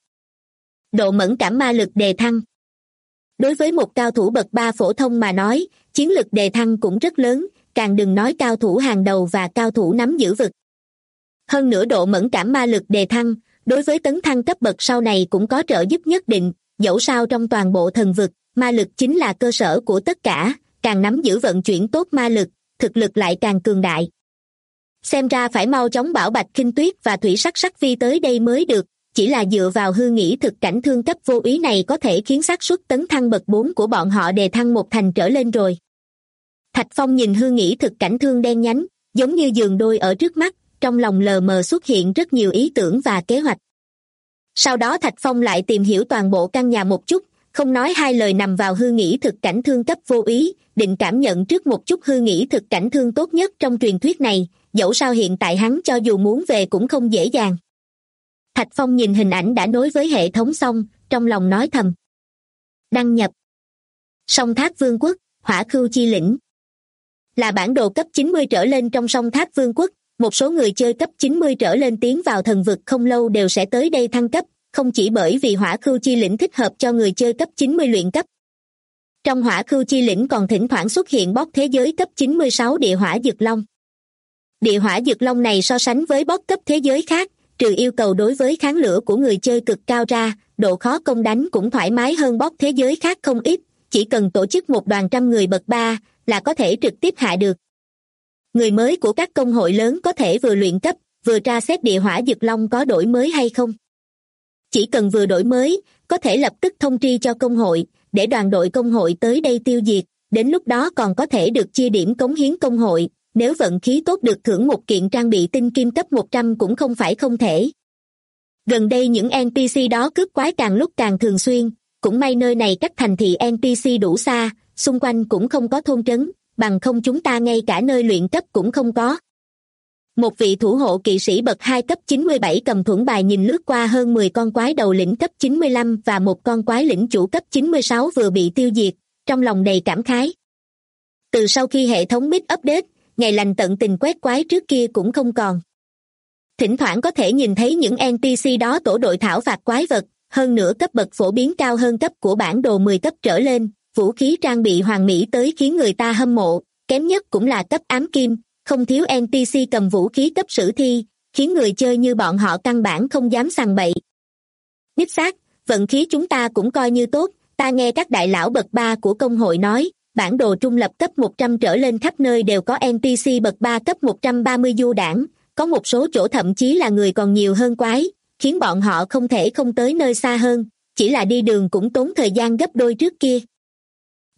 Độ mẫn cảm ma lực đề thăng. Đối với một cao thủ bậc 3 phổ thông mà nói, chiến lực đề thăng cũng rất lớn, càng đừng nói cao thủ hàng đầu và cao thủ nắm giữ vực. Hơn nữa độ mẫn cảm ma lực đề thăng, đối với tấn thăng cấp bậc sau này cũng có trợ giúp nhất định, dẫu sao trong toàn bộ thần vực, ma lực chính là cơ sở của tất cả, càng nắm giữ vận chuyển tốt ma lực, thực lực lại càng cường đại. Xem ra phải mau chóng bảo Bạch Khinh Tuyết và Thủy Sắc Sắc Vi tới đây mới được, chỉ là dựa vào hư nghĩ thực cảnh thương cấp vô úy này có thể khiến xác suất tấn thăng bậc 4 của bọn họ đề thăng 1 thành trở lên rồi. Thạch Phong nhìn hư nghĩ thực cảnh thương đen nhánh, giống như giường đôi ở trước mắt, trong lòng lờ mờ xuất hiện rất nhiều ý tưởng và kế hoạch. Sau đó Thạch Phong lại tìm hiểu toàn bộ căn nhà một chút, không nói hai lời nằm vào hư nghĩ thực cảnh thương cấp vô úy, định cảm nhận trước một chút hư nghĩ thực cảnh thương tốt nhất trong truyền thuyết này, dẫu sao hiện tại hắn cho dù muốn về cũng không dễ dàng. Thạch Phong nhìn hình ảnh đã nối với hệ thống xong, trong lòng nói thầm. Đăng nhập. Song Tháp Vương quốc, Hỏa Khưu Chi Lĩnh. Là bản đồ cấp 90 trở lên trong Song Tháp Vương quốc, một số người chơi cấp 90 trở lên tiến vào thần vực không lâu đều sẽ tới đây thăng cấp, không chỉ bởi vì Hỏa Khưu Chi Lĩnh thích hợp cho người chơi cấp 90 luyện cấp. Trong Hỏa Khưu Chi Lĩnh còn thỉnh thoảng xuất hiện boss thế giới cấp 96 địa hỏa dực long. Địa hỏa dực long này so sánh với boss cấp thế giới khác, trừ yêu cầu đối với kháng lửa của người chơi cực cao ra, độ khó công đánh cũng thoải mái hơn boss thế giới khác không ít, chỉ cần tổ chức một đoàn trăm người bậc 3 là có thể trực tiếp hạ được. Người mới của các công hội lớn có thể vừa luyện cấp, vừa tra xét địa hỏa dực long có đổi mới hay không. Chỉ cần vừa đổi mới, có thể lập tức thông tri cho công hội, để đoàn đội công hội tới đây tiêu diệt, đến lúc đó còn có thể được chia điểm cống hiến công hội, nếu vận khí tốt được thưởng một kiện trang bị tinh kim cấp 100 cũng không phải không thể. Gần đây những NPC đó cướp quái càng lúc càng thường xuyên, cũng may nơi này cách thành thị NPC đủ xa, xung quanh cũng không có thôn trấn, bằng không chúng ta ngay cả nơi luyện cấp cũng không có. Một vị thủ hộ kỵ sĩ bậc 2 cấp 97 cầm thuẫn bài nhìn lướt qua hơn 10 con quái đầu lĩnh cấp 95 và một con quái lĩnh chủ cấp 96 vừa bị tiêu diệt, trong lòng đầy cảm khái. Từ sau khi hệ thống MIT update, ngày lành tận tình quét quái trước kia cũng không còn. Thỉnh thoảng có thể nhìn thấy những NPC đó tổ đội thảo phạt quái vật, hơn nữa cấp bậc phổ biến cao hơn cấp của bản đồ 10 cấp trở lên, vũ khí trang bị hoàn mỹ tới khiến người ta hâm mộ, kém nhất cũng là cấp ám kim, không thiếu NPC cầm vũ khí cấp sử thi, khiến người chơi như bọn họ căn bản không dám sằng bậy. Đích xác, vận khí chúng ta cũng coi như tốt, ta nghe các đại lão bậc 3 của công hội nói, bản đồ trung lập cấp 100 trở lên khắp nơi đều có NPC bậc 3 cấp 130 du đảng, có một số chỗ thậm chí là người còn nhiều hơn quái, khiến bọn họ không thể không tới nơi xa hơn, chỉ là đi đường cũng tốn thời gian gấp đôi trước kia.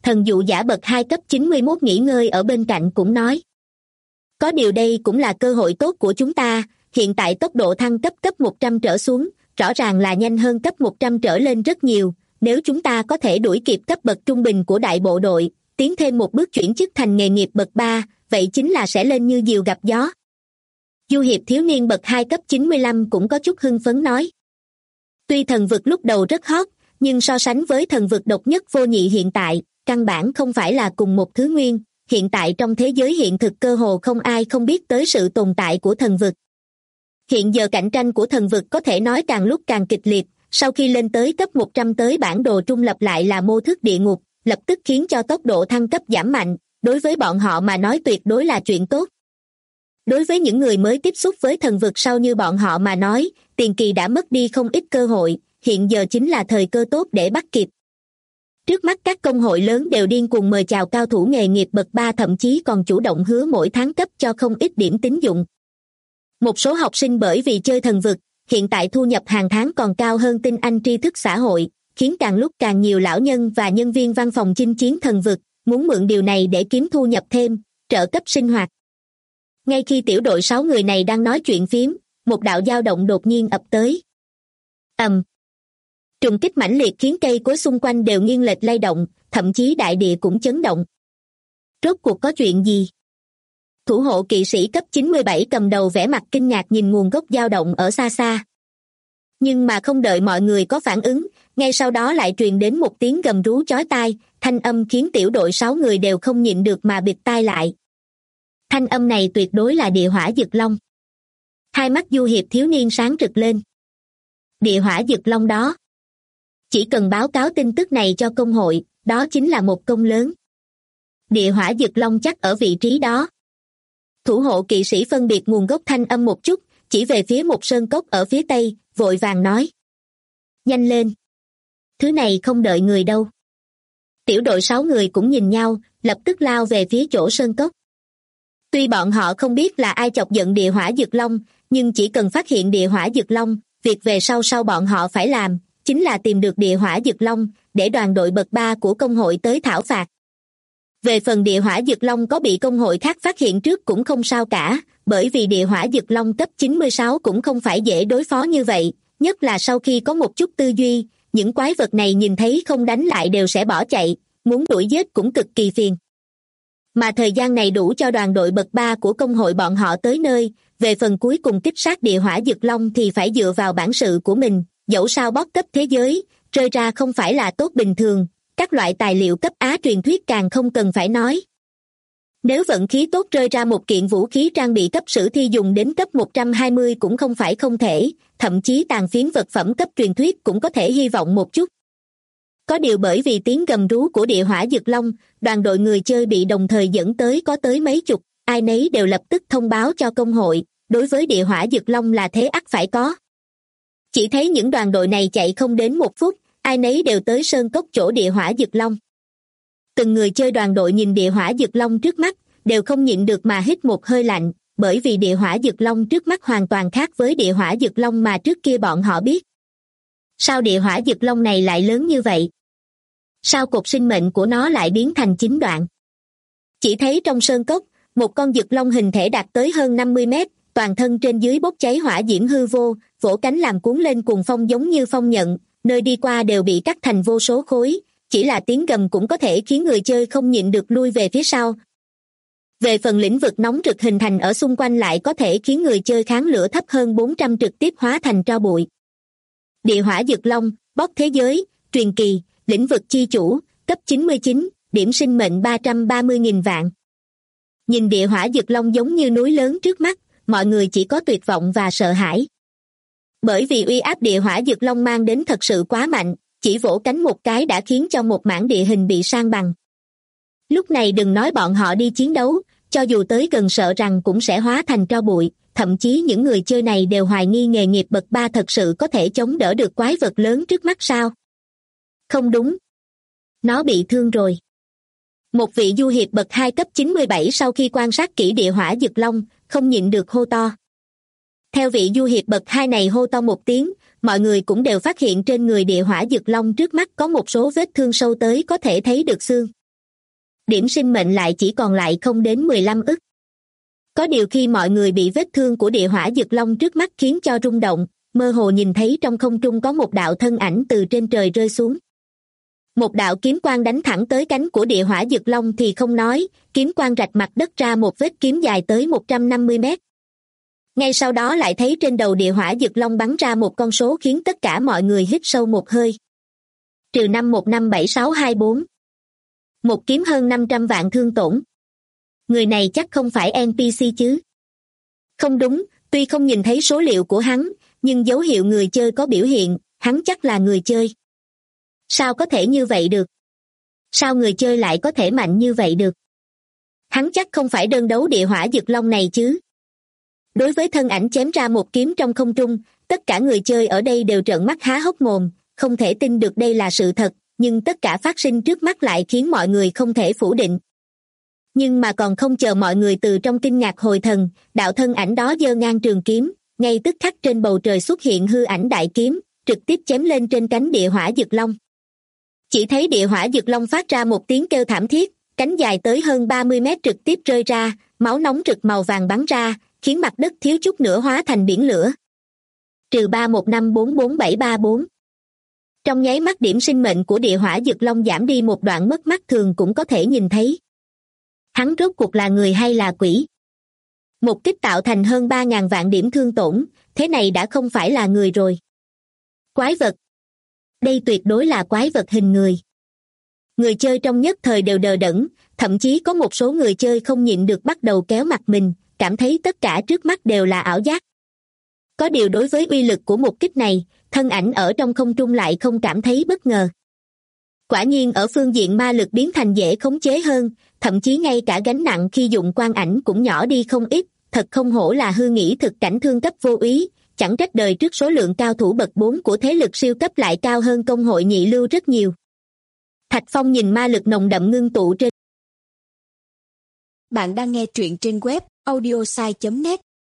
Thần dụ giả bậc 2 cấp 91 nghỉ ngơi ở bên cạnh cũng nói. Có điều đây cũng là cơ hội tốt của chúng ta, hiện tại tốc độ thăng cấp cấp 100 trở xuống, rõ ràng là nhanh hơn cấp 100 trở lên rất nhiều, nếu chúng ta có thể đuổi kịp cấp bậc trung bình của đại bộ đội, tiến thêm một bước chuyển chức thành nghề nghiệp bậc 3, vậy chính là sẽ lên như diều gặp gió. Du hiệp thiếu niên bậc 2 cấp 95 cũng có chút hưng phấn nói. Tuy thần vực lúc đầu rất hot, nhưng so sánh với thần vực độc nhất vô nhị hiện tại, căn bản không phải là cùng một thứ nguyên, hiện tại trong thế giới hiện thực cơ hồ không ai không biết tới sự tồn tại của thần vực. Hiện giờ cạnh tranh của thần vực có thể nói càng lúc càng kịch liệt, sau khi lên tới cấp 100 tới bản đồ trung lập lại là mô thức địa ngục, lập tức khiến cho tốc độ thăng cấp giảm mạnh, đối với bọn họ mà nói tuyệt đối là chuyện tốt. Đối với những người mới tiếp xúc với thần vực sau như bọn họ mà nói, tiền kỳ đã mất đi không ít cơ hội, hiện giờ chính là thời cơ tốt để bắt kịp. Trước mắt các công hội lớn đều điên cuồng mời chào cao thủ nghề nghiệp bậc 3, thậm chí còn chủ động hứa mỗi tháng cấp cho không ít điểm tín dụng. Một số học sinh bởi vì chơi thần vực, hiện tại thu nhập hàng tháng còn cao hơn tinh anh tri thức xã hội, khiến càng lúc càng nhiều lão nhân và nhân viên văn phòng chinh chiến thần vực, muốn mượn điều này để kiếm thu nhập thêm, trợ cấp sinh hoạt. Ngay khi tiểu đội 6 người này đang nói chuyện phiếm, một đạo dao động đột nhiên ập tới. Trùng kích mãnh liệt khiến cây cối xung quanh đều nghiêng lệch lay động, thậm chí đại địa cũng chấn động. Rốt cuộc có chuyện gì? Thủ hộ kỵ sĩ cấp 97 cầm đầu vẻ mặt kinh ngạc nhìn nguồn gốc dao động ở xa xa. Nhưng mà không đợi mọi người có phản ứng, ngay sau đó lại truyền đến một tiếng gầm rú chói tai, thanh âm khiến tiểu đội 6 người đều không nhịn được mà bịt tai lại. Thanh âm này tuyệt đối là địa hỏa dực long. Hai mắt du hiệp thiếu niên sáng rực lên. Địa hỏa dực long đó. Chỉ cần báo cáo tin tức này cho công hội, đó chính là một công lớn. Địa hỏa dực long chắc ở vị trí đó. Thủ hộ kỵ sĩ phân biệt nguồn gốc thanh âm một chút, chỉ về phía một sơn cốc ở phía tây, vội vàng nói. Nhanh lên. Thứ này không đợi người đâu. Tiểu đội 6 người cũng nhìn nhau, lập tức lao về phía chỗ sơn cốc. Tuy bọn họ không biết là ai chọc giận địa hỏa dực long, nhưng chỉ cần phát hiện địa hỏa dực long, việc về sau bọn họ phải làm, chính là tìm được địa hỏa dực long, để đoàn đội bậc 3 của công hội tới thảo phạt. Về phần địa hỏa dực long có bị công hội khác phát hiện trước cũng không sao cả, bởi vì địa hỏa dực long cấp 96 cũng không phải dễ đối phó như vậy, nhất là sau khi có một chút tư duy, những quái vật này nhìn thấy không đánh lại đều sẽ bỏ chạy, muốn đuổi giết cũng cực kỳ phiền. Mà thời gian này đủ cho đoàn đội bậc 3 của công hội bọn họ tới nơi, về phần cuối cùng kích sát địa hỏa dực long thì phải dựa vào bản sự của mình, dẫu sao bóp cấp thế giới, rơi ra không phải là tốt bình thường, các loại tài liệu cấp Á truyền thuyết càng không cần phải nói. Nếu vận khí tốt rơi ra một kiện vũ khí trang bị cấp sử thi dùng đến cấp 120 cũng không phải không thể, thậm chí tàn phiến vật phẩm cấp truyền thuyết cũng có thể hy vọng một chút. Có điều bởi vì tiếng gầm rú của địa hỏa dực long, đoàn đội người chơi bị đồng thời dẫn tới có tới mấy chục, ai nấy đều lập tức thông báo cho công hội, đối với địa hỏa dực long là thế ắt phải có. Chỉ thấy những đoàn đội này chạy không đến một phút, ai nấy đều tới sơn cốc chỗ địa hỏa dực long. Từng người chơi đoàn đội nhìn địa hỏa dực long trước mắt, đều không nhịn được mà hít một hơi lạnh, bởi vì địa hỏa dực long trước mắt hoàn toàn khác với địa hỏa dực long mà trước kia bọn họ biết. Sao địa hỏa dực long này lại lớn như vậy? Sao cột sinh mệnh của nó lại biến thành 9 đoạn? Chỉ thấy trong sơn cốc, một con dực long hình thể đạt tới hơn 50 mét, toàn thân trên dưới bốc cháy hỏa diễm hư vô, vỗ cánh làm cuốn lên cuồng phong giống như phong nhận, nơi đi qua đều bị cắt thành vô số khối, chỉ là tiếng gầm cũng có thể khiến người chơi không nhịn được lui về phía sau. Về phần lĩnh vực nóng rực hình thành ở xung quanh lại có thể khiến người chơi kháng lửa thấp hơn 400 trực tiếp hóa thành tro bụi. Địa hỏa dực long, bóc thế giới, truyền kỳ, lĩnh vực chi chủ, cấp 99, điểm sinh mệnh 330.000 vạn. Nhìn địa hỏa dực long giống như núi lớn trước mắt, mọi người chỉ có tuyệt vọng và sợ hãi. Bởi vì uy áp địa hỏa dực long mang đến thật sự quá mạnh, chỉ vỗ cánh một cái đã khiến cho một mảng địa hình bị san bằng. Lúc này đừng nói bọn họ đi chiến đấu, cho dù tới gần sợ rằng cũng sẽ hóa thành tro bụi, thậm chí những người chơi này đều hoài nghi nghề nghiệp bậc 3 thật sự có thể chống đỡ được quái vật lớn trước mắt sao? Không đúng. Nó bị thương rồi. Một vị du hiệp bậc 2 cấp 97 sau khi quan sát kỹ địa hỏa dực long, không nhịn được hô to. Theo vị du hiệp bậc 2 này hô to một tiếng, mọi người cũng đều phát hiện trên người địa hỏa dực long trước mắt có một số vết thương sâu tới có thể thấy được xương. Điểm sinh mệnh lại chỉ còn lại không đến 15 ức. Có điều khi mọi người bị vết thương của địa hỏa dực long trước mắt khiến cho rung động, mơ hồ nhìn thấy trong không trung có một đạo thân ảnh từ trên trời rơi xuống. Một đạo kiếm quang đánh thẳng tới cánh của địa hỏa dực long thì không nói, kiếm quang rạch mặt đất ra một vết kiếm dài tới 150 mét. Ngay sau đó lại thấy trên đầu địa hỏa dực long bắn ra một con số khiến tất cả mọi người hít sâu một hơi. Trừ 5157624. Một kiếm hơn 500 vạn thương tổn. Người này chắc không phải NPC chứ? Không đúng, tuy không nhìn thấy số liệu của hắn, nhưng dấu hiệu người chơi có biểu hiện, hắn chắc là người chơi. Sao có thể như vậy được? Sao người chơi lại có thể mạnh như vậy được? Hắn chắc không phải đơn đấu địa hỏa dực long này chứ? Đối với thân ảnh chém ra một kiếm trong không trung, tất cả người chơi ở đây đều trợn mắt há hốc mồm, không thể tin được đây là sự thật, nhưng tất cả phát sinh trước mắt lại khiến mọi người không thể phủ định. Nhưng mà còn không chờ mọi người từ trong kinh ngạc hồi thần, đạo thân ảnh đó giơ ngang trường kiếm, ngay tức khắc trên bầu trời xuất hiện hư ảnh đại kiếm, trực tiếp chém lên trên cánh địa hỏa dực long. Chỉ thấy địa hỏa dực long phát ra một tiếng kêu thảm thiết, cánh dài tới hơn 30 mét trực tiếp rơi ra, máu nóng rực màu vàng bắn ra, khiến mặt đất thiếu chút nữa hóa thành biển lửa. Trừ 315444734. Trong nháy mắt điểm sinh mệnh của địa hỏa dực long giảm đi một đoạn mất mắt thường cũng có thể nhìn thấy. Hắn rốt cuộc là người hay là quỷ? Một kích tạo thành hơn 3.000 vạn điểm thương tổn, thế này đã không phải là người rồi. Quái vật. Đây tuyệt đối là quái vật hình người. Người chơi trong nhất thời đều đờ đẫn, thậm chí có một số người chơi không nhịn được bắt đầu kéo mặt mình, cảm thấy tất cả trước mắt đều là ảo giác. Có điều đối với uy lực của một kích này, thân ảnh ở trong không trung lại không cảm thấy bất ngờ. Quả nhiên ở phương diện ma lực biến thành dễ khống chế hơn, thậm chí ngay cả gánh nặng khi dụng quang ảnh cũng nhỏ đi không ít, thật không hổ là hư nghĩ thực cảnh thương cấp vô úy, chẳng trách đời trước số lượng cao thủ bậc 4 của thế lực siêu cấp lại cao hơn công hội nhị lưu rất nhiều. Thạch Phong nhìn ma lực nồng đậm ngưng tụ trên. Bạn đang nghe truyện trên web audiosai.net.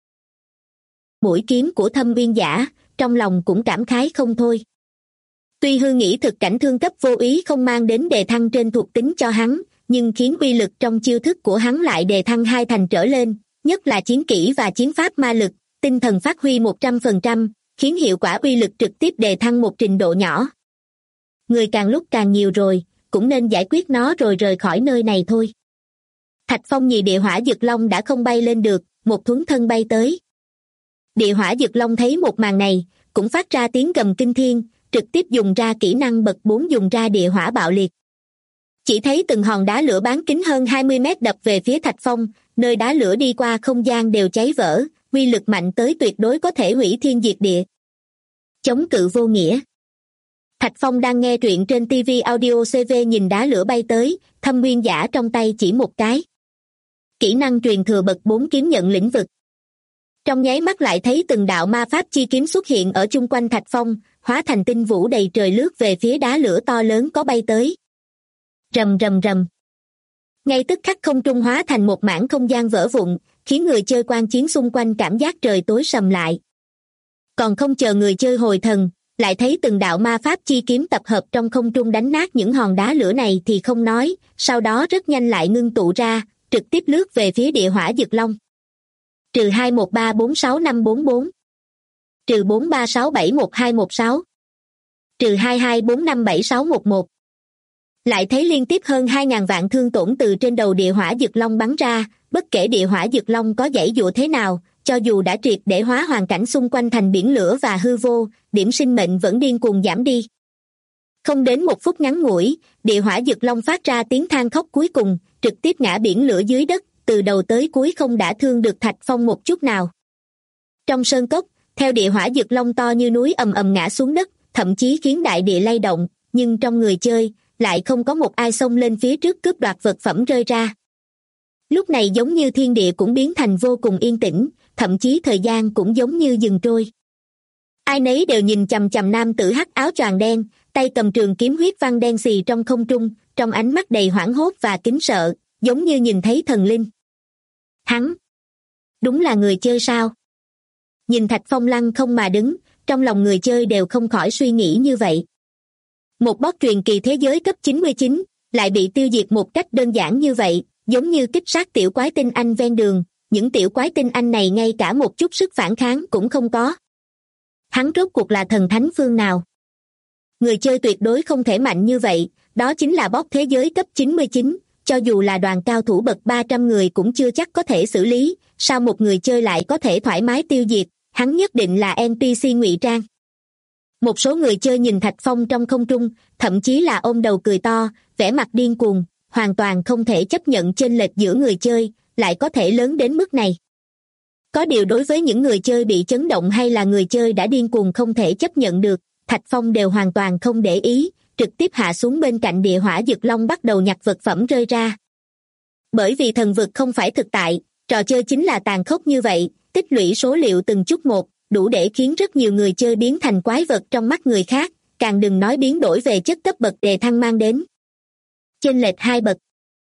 Mũi kiếm của Thâm Uyên Giả, trong lòng cũng cảm khái không thôi. Tuy hư nghĩ thực cảnh thương cấp vô úy không mang đến đề thăng trên thuộc tính cho hắn, nhưng khiến uy lực trong chiêu thức của hắn lại đề thăng 2 thành trở lên, nhất là chiến kỹ và chiến pháp ma lực, tinh thần phát huy 100%, khiến hiệu quả uy lực trực tiếp đề thăng một trình độ nhỏ. Người càng lúc càng nhiều rồi, cũng nên giải quyết nó rồi rời khỏi nơi này thôi. Thạch Phong nhìn địa hỏa dực long đã không bay lên được, một thuấn thân bay tới. Địa hỏa dực long thấy một màn này, cũng phát ra tiếng gầm kinh thiên, trực tiếp dùng ra kỹ năng bậc 4 dùng ra địa hỏa bạo liệt. Chỉ thấy từng hòn đá lửa bán kính hơn 20 mét đập về phía Thạch Phong, nơi đá lửa đi qua không gian đều cháy vỡ, uy lực mạnh tới tuyệt đối có thể hủy thiên diệt địa. Chống cự vô nghĩa. Thạch Phong đang nghe truyện trên TV Audio CV nhìn đá lửa bay tới, Thâm Uyên Giả trong tay chỉ một cái. Kỹ năng truyền thừa bậc 4 kiếm nhận lĩnh vực. Trong nháy mắt lại thấy từng đạo ma pháp chi kiếm xuất hiện ở chung quanh Thạch Phong, hóa thành tinh vũ đầy trời lướt về phía đá lửa to lớn có bay tới. Rầm rầm rầm. Ngay tức khắc không trung hóa thành một mảng không gian vỡ vụn, khiến người chơi quan chiến xung quanh cảm giác trời tối sầm lại. Còn không chờ người chơi hồi thần, lại thấy từng đạo ma pháp chi kiếm tập hợp trong không trung đánh nát những hòn đá lửa này thì không nói, sau đó rất nhanh lại ngưng tụ ra, trực tiếp lướt về phía địa hỏa dực long. Trừ 213464544. Trừ 43671216. Trừ 22457611. Lại thấy liên tiếp hơn 2.000 vạn thương tổn từ trên đầu địa hỏa dực long bắn ra, bất kể địa hỏa dực long có giãy giụa thế nào, cho dù đã triệt để hóa hoàn cảnh xung quanh thành biển lửa và hư vô, điểm sinh mệnh vẫn điên cuồng giảm đi. Không đến một phút ngắn ngủi, địa hỏa dực long phát ra tiếng than khóc cuối cùng, trực tiếp ngã biển lửa dưới đất, từ đầu tới cuối không đã thương được Thạch Phong một chút nào. Trong sơn cốc, theo địa hỏa dực long to như núi ầm ầm ngã xuống đất, thậm chí khiến đại địa lay động, nhưng trong người chơi, lại không có một ai xông lên phía trước cướp đoạt vật phẩm rơi ra. Lúc này giống như thiên địa cũng biến thành vô cùng yên tĩnh, thậm chí thời gian cũng giống như dừng trôi. Ai nấy đều nhìn chằm chằm nam tử hắc áo choàng đen, tay cầm trường kiếm huyết văn đen xì trong không trung, trong ánh mắt đầy hoảng hốt và kính sợ, giống như nhìn thấy thần linh. Hắn! Đúng là người chơi sao? Nhìn Thạch Phong lăng không mà đứng, trong lòng người chơi đều không khỏi suy nghĩ như vậy. Một boss truyền kỳ thế giới cấp 99, lại bị tiêu diệt một cách đơn giản như vậy, giống như kích sát tiểu quái tinh anh ven đường. Những tiểu quái tinh anh này ngay cả một chút sức phản kháng cũng không có. Hắn rốt cuộc là thần thánh phương nào? Người chơi tuyệt đối không thể mạnh như vậy, đó chính là boss thế giới cấp 99, cho dù là đoàn cao thủ bậc 300 người cũng chưa chắc có thể xử lý, sao một người chơi lại có thể thoải mái tiêu diệt, hắn nhất định là NPC ngụy trang. Một số người chơi nhìn Thạch Phong trong không trung, thậm chí là ôm đầu cười to, vẻ mặt điên cuồng, hoàn toàn không thể chấp nhận chênh lệch giữa người chơi, lại có thể lớn đến mức này. Có điều đối với những người chơi bị chấn động hay là người chơi đã điên cuồng không thể chấp nhận được, Thạch Phong đều hoàn toàn không để ý, trực tiếp hạ xuống bên cạnh địa hỏa dực long bắt đầu nhặt vật phẩm rơi ra. Bởi vì thần vực không phải thực tại, trò chơi chính là tàn khốc như vậy, tích lũy số liệu từng chút một, đủ để khiến rất nhiều người chơi biến thành quái vật trong mắt người khác, càng đừng nói biến đổi về chất cấp bậc đề thăng mang đến. Chênh lệch 2 bậc.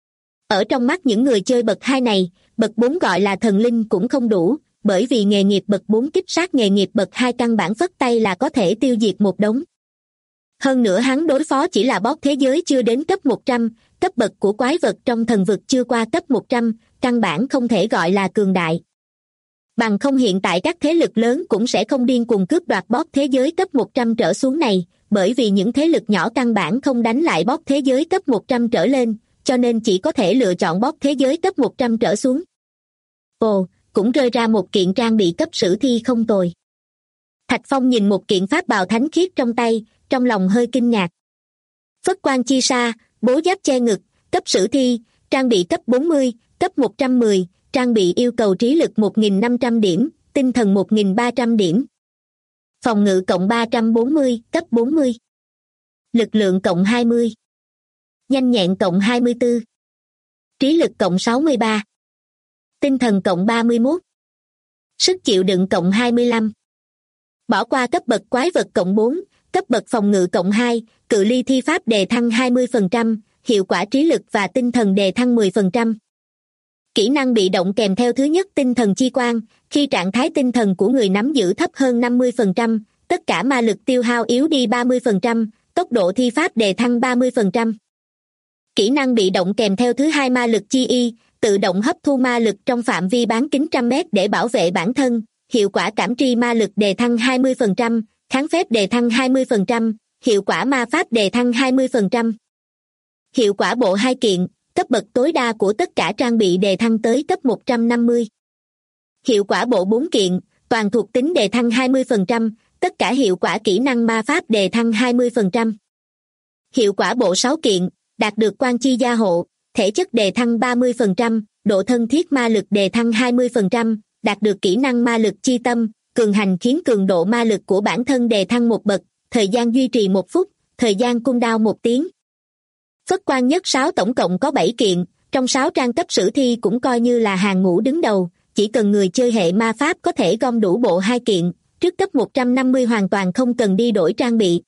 Ở trong mắt những người chơi bậc 2 này, bậc 4 gọi là thần linh cũng không đủ, bởi vì nghề nghiệp bậc 4 kích sát nghề nghiệp bậc 2 căn bản phất tay là có thể tiêu diệt một đống. Hơn nữa hắn đối phó chỉ là boss thế giới chưa đến cấp 100, cấp bậc của quái vật trong thần vực chưa qua cấp 100, căn bản không thể gọi là cường đại. Bằng không hiện tại các thế lực lớn cũng sẽ không điên cuồng cướp đoạt boss thế giới cấp 100 trở xuống này, bởi vì những thế lực nhỏ căn bản không đánh lại boss thế giới cấp 100 trở lên, cho nên chỉ có thể lựa chọn boss thế giới cấp 100 trở xuống. Ồ, cũng rơi ra một kiện trang bị cấp sử thi không tồi. Thạch Phong nhìn một kiện pháp bào thánh khiết trong tay, trong lòng hơi kinh ngạc. Phất Quang Chi Sa, bố giáp che ngực, cấp sử thi, trang bị cấp 40, cấp 110, trang bị yêu cầu trí lực 1.500 điểm, tinh thần 1.300 điểm. Phòng ngự cộng 340, cấp 40. Lực lượng cộng 20. Nhanh nhẹn cộng 24. Trí lực cộng 63. Tinh thần cộng 31. Sức chịu đựng cộng 25. Bỏ qua cấp bậc quái vật cộng 4, cấp bậc phòng ngự cộng 2, cự ly thi pháp đề thăng 20%, hiệu quả trí lực và tinh thần đề thăng 10%. Kỹ năng bị động kèm theo thứ nhất tinh thần chi quang, khi trạng thái tinh thần của người nắm giữ thấp hơn 50%, tất cả ma lực tiêu hao yếu đi 30%, tốc độ thi pháp đề thăng 30%. Kỹ năng bị động kèm theo thứ hai ma lực chi y, tự động hấp thu ma lực trong phạm vi bán kính 100 mét để bảo vệ bản thân, hiệu quả cảm tri ma lực đề thăng 20%, kháng phép đề thăng 20%, hiệu quả ma pháp đề thăng 20%. Hiệu quả bộ 2 kiện, cấp bậc tối đa của tất cả trang bị đề thăng tới cấp 150. Hiệu quả bộ 4 kiện, toàn thuộc tính đề thăng 20%, tất cả hiệu quả kỹ năng ma pháp đề thăng 20%. Hiệu quả bộ 6 kiện, đạt được quan chi gia hộ, thể chất đề thăng 30%, độ thân thiết ma lực đề thăng 20%, đạt được kỹ năng ma lực chi tâm, cường hành khiến cường độ ma lực của bản thân đề thăng 1 bậc, thời gian duy trì 1 phút, thời gian cooldown 1 tiếng. Phất Quang Nhất 6 tổng cộng có 7 kiện, trong 6 trang cấp sử thi cũng coi như là hàng ngũ đứng đầu, chỉ cần người chơi hệ ma pháp có thể gom đủ bộ 2 kiện, trước cấp 150 hoàn toàn không cần đi đổi trang bị.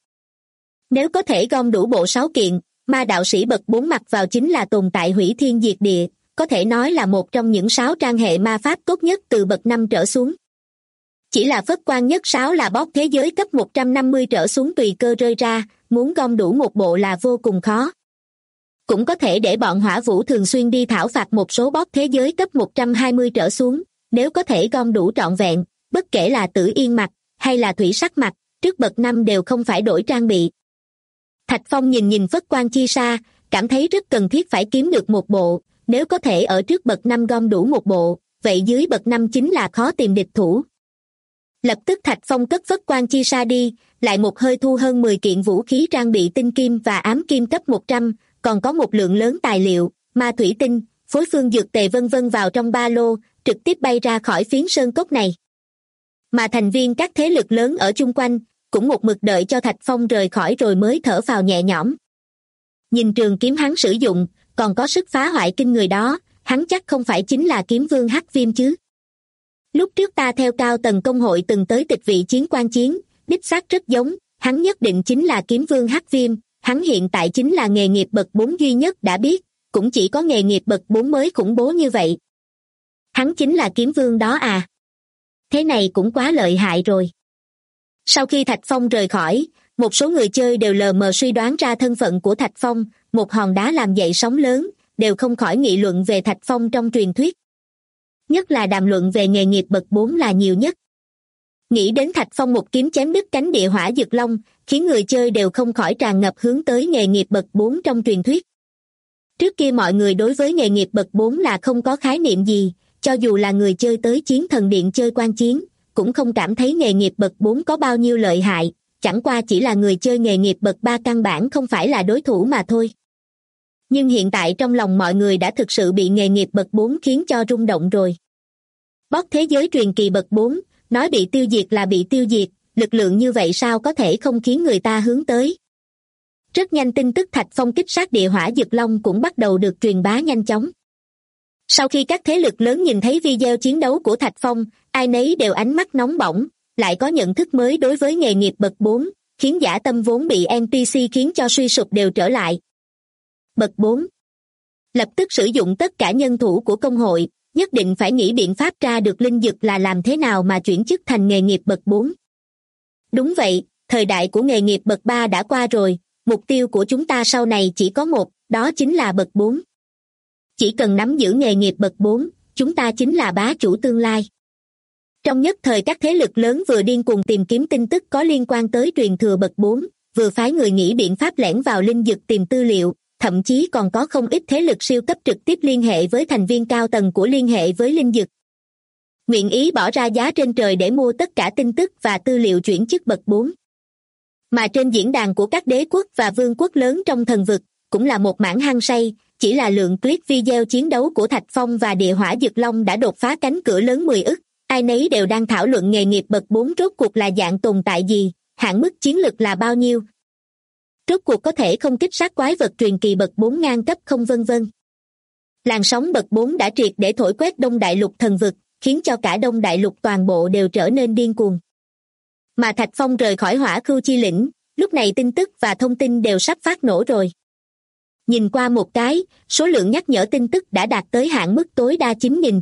Nếu có thể gom đủ bộ 6 kiện, ma đạo sĩ bậc 4 mặc vào chính là tồn tại hủy thiên diệt địa, có thể nói là một trong những 6 trang hệ ma pháp tốt nhất từ bậc 5 trở xuống. Chỉ là Phất Quang Nhất 6 là boss thế giới cấp 150 trở xuống tùy cơ rơi ra, muốn gom đủ một bộ là vô cùng khó. Cũng có thể để bọn Hỏa Vũ thường xuyên đi thảo phạt một số boss thế giới cấp 120 trở xuống, nếu có thể gom đủ trọn vẹn, bất kể là Tử Yên mặc hay là Thủy Sắc mặc, trước bậc 5 đều không phải đổi trang bị. Thạch Phong nhìn Phất Quang Chi Sa, cảm thấy rất cần thiết phải kiếm được một bộ, nếu có thể ở trước bậc 5 gom đủ một bộ, vậy dưới bậc 5 chính là khó tìm địch thủ. Lập tức Thạch Phong cất Phất Quang Chi Sa đi, lại một hơi thu hơn 10 kiện vũ khí trang bị tinh kim và ám kim cấp 100, còn có một lượng lớn tài liệu, ma thủy tinh, phối phương dược tề vân vân vào trong ba lô, trực tiếp bay ra khỏi phiến sơn cốc này. Mà thành viên các thế lực lớn ở chung quanh, cũng một mực đợi cho Thạch Phong rời khỏi rồi mới thở phào nhẹ nhõm. Nhìn trường kiếm hắn sử dụng, còn có sức phá hoại kinh người đó, hắn chắc không phải chính là kiếm vương Hắc Viêm chứ. Lúc trước ta theo cao tầng công hội từng tới tịch vị chiến quan chiến, đích xác rất giống, hắn nhất định chính là kiếm vương Hắc Viêm, hắn hiện tại chính là nghề nghiệp bậc 4 duy nhất đã biết, cũng chỉ có nghề nghiệp bậc 4 mới khủng bố như vậy. Hắn chính là kiếm vương đó à? Thế này cũng quá lợi hại rồi. Sau khi Thạch Phong rời khỏi, Một số người chơi đều lờ mờ suy đoán ra thân phận của Thạch Phong, một hòn đá làm dậy sóng lớn, đều không khỏi nghị luận về Thạch Phong trong truyền thuyết. Nhất là đàm luận về nghề nghiệp bậc 4 là nhiều nhất. Nghĩ đến Thạch Phong một kiếm chém đứt cánh địa hỏa dực long, khiến người chơi đều không khỏi tràn ngập hướng tới nghề nghiệp bậc 4 trong truyền thuyết. Trước kia mọi người đối với nghề nghiệp bậc 4 là không có khái niệm gì, cho dù là người chơi tới Chiến Thần Điện chơi quan chiến, cũng không cảm thấy nghề nghiệp bậc 4 có bao nhiêu lợi hại, chẳng qua chỉ là người chơi nghề nghiệp bậc 3 căn bản không phải là đối thủ mà thôi. Nhưng hiện tại trong lòng mọi người đã thực sự bị nghề nghiệp bậc 4 khiến cho rung động rồi. Bót thế giới truyền kỳ bậc 4, nói bị tiêu diệt là bị tiêu diệt, lực lượng như vậy sao có thể không khiến người ta hướng tới. Rất nhanh tin tức Thạch Phong kích sát địa hỏa dực long cũng bắt đầu được truyền bá nhanh chóng. Sau khi các thế lực lớn nhìn thấy video chiến đấu của Thạch Phong, ai nấy đều ánh mắt nóng bỏng, lại có nhận thức mới đối với nghề nghiệp bậc 4, khiến dã tâm vốn bị NPC khiến cho suy sụp đều trở lại. Bậc 4. Lập tức sử dụng tất cả nhân thủ của công hội, nhất định phải nghĩ biện pháp ra được linh dực là làm thế nào mà chuyển chức thành nghề nghiệp bậc 4. Đúng vậy, thời đại của nghề nghiệp bậc 3 đã qua rồi, mục tiêu của chúng ta sau này chỉ có một, đó chính là bậc 4. Chỉ cần nắm giữ nghề nghiệp bậc 4, chúng ta chính là bá chủ tương lai. Trong nhất thời các thế lực lớn vừa điên cuồng tìm kiếm tin tức có liên quan tới truyền thừa bậc 4, vừa phái người nghĩ biện pháp lẻn vào linh dực tìm tư liệu, thậm chí còn có không ít thế lực siêu cấp trực tiếp liên hệ với thành viên cao tầng của liên hệ với linh dực. Nguyện ý bỏ ra giá trên trời để mua tất cả tin tức và tư liệu chuyển chức bậc 4. Mà trên diễn đàn của các đế quốc và vương quốc lớn trong thần vực, cũng là một mảng hăng say, chỉ là lượng clip video chiến đấu của Thạch Phong và địa hỏa dực long đã đột phá cánh cửa lớn 10 ức, ai nấy đều đang thảo luận nghề nghiệp bậc 4 rốt cuộc là dạng tồn tại gì, hạn mức chiến lực là bao nhiêu. Rốt cuộc có thể không kích sát quái vật truyền kỳ bậc 4 ngang cấp không vân vân. Làn sóng bậc 4 đã triệt để thổi quét Đông Đại Lục thần vực, khiến cho cả Đông Đại Lục toàn bộ đều trở nên điên cuồng. Mà Thạch Phong rời khỏi Hỏa Khưu Chi Lĩnh, lúc này tin tức và thông tin đều sắp phát nổ rồi. Nhìn qua một cái, số lượng nhắc nhở tin tức đã đạt tới hạn mức tối đa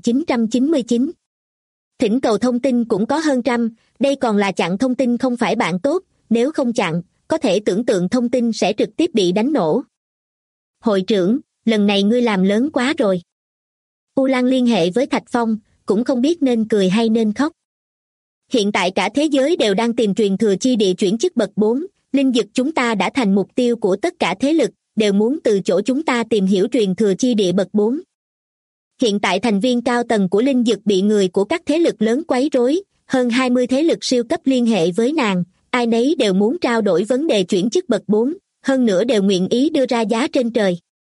9.999. Thỉnh cầu thông tin cũng có hơn trăm, đây còn là chặn thông tin không phải bạn tốt, nếu không chặn, có thể tưởng tượng thông tin sẽ trực tiếp bị đánh nổ. Hội trưởng, lần này ngươi làm lớn quá rồi. U Lan liên hệ với Thạch Phong, cũng không biết nên cười hay nên khóc. Hiện tại cả thế giới đều đang tìm truyền thừa chi địa chuyển chức bậc 4, linh dực chúng ta đã thành mục tiêu của tất cả thế lực, đều muốn từ chỗ chúng ta tìm hiểu truyền thừa chi địa bậc 4. Hiện tại thành viên cao tầng của linh dực bị người của các thế lực lớn quấy rối, hơn 20 thế lực siêu cấp liên hệ với nàng, ai nấy đều muốn trao đổi vấn đề chuyển chức bậc 4, hơn nữa đều nguyện ý đưa ra giá trên trời.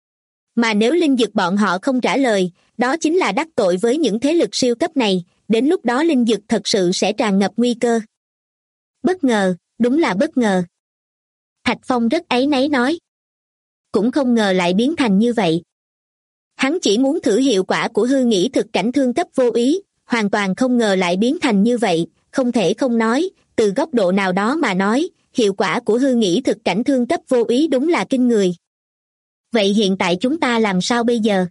Mà nếu linh dực bọn họ không trả lời, đó chính là đắc tội với những thế lực siêu cấp này, đến lúc đó linh dực thật sự sẽ tràn ngập nguy cơ. Bất ngờ, đúng là bất ngờ. Thạch Phong rất áy náy nói. Cũng không ngờ lại biến thành như vậy. Hắn chỉ muốn thử hiệu quả của hư nghĩ thực cảnh thương cấp vô ý, hoàn toàn không ngờ lại biến thành như vậy, không thể không nói, từ góc độ nào đó mà nói, hiệu quả của hư nghĩ thực cảnh thương cấp vô ý đúng là kinh người. Vậy hiện tại chúng ta làm sao bây giờ?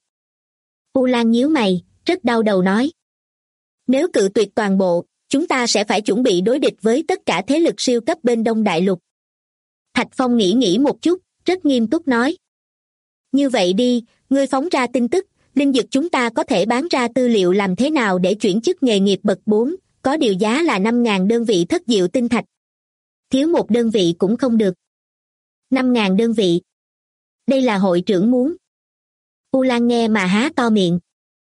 U Lan nhíu mày, rất đau đầu nói. Nếu cự tuyệt toàn bộ, chúng ta sẽ phải chuẩn bị đối địch với tất cả thế lực siêu cấp bên Đông Đại Lục. Thạch Phong nghĩ một chút, rất nghiêm túc nói. Như vậy đi, ngươi phóng ra tin tức, linh dực chúng ta có thể bán ra tư liệu làm thế nào để chuyển chức nghề nghiệp bậc 4, có điều giá là 5.000 đơn vị thất diệu tinh thạch. Thiếu một đơn vị cũng không được. 5.000 đơn vị. Đây là hội trưởng muốn. U Lan nghe mà há to miệng.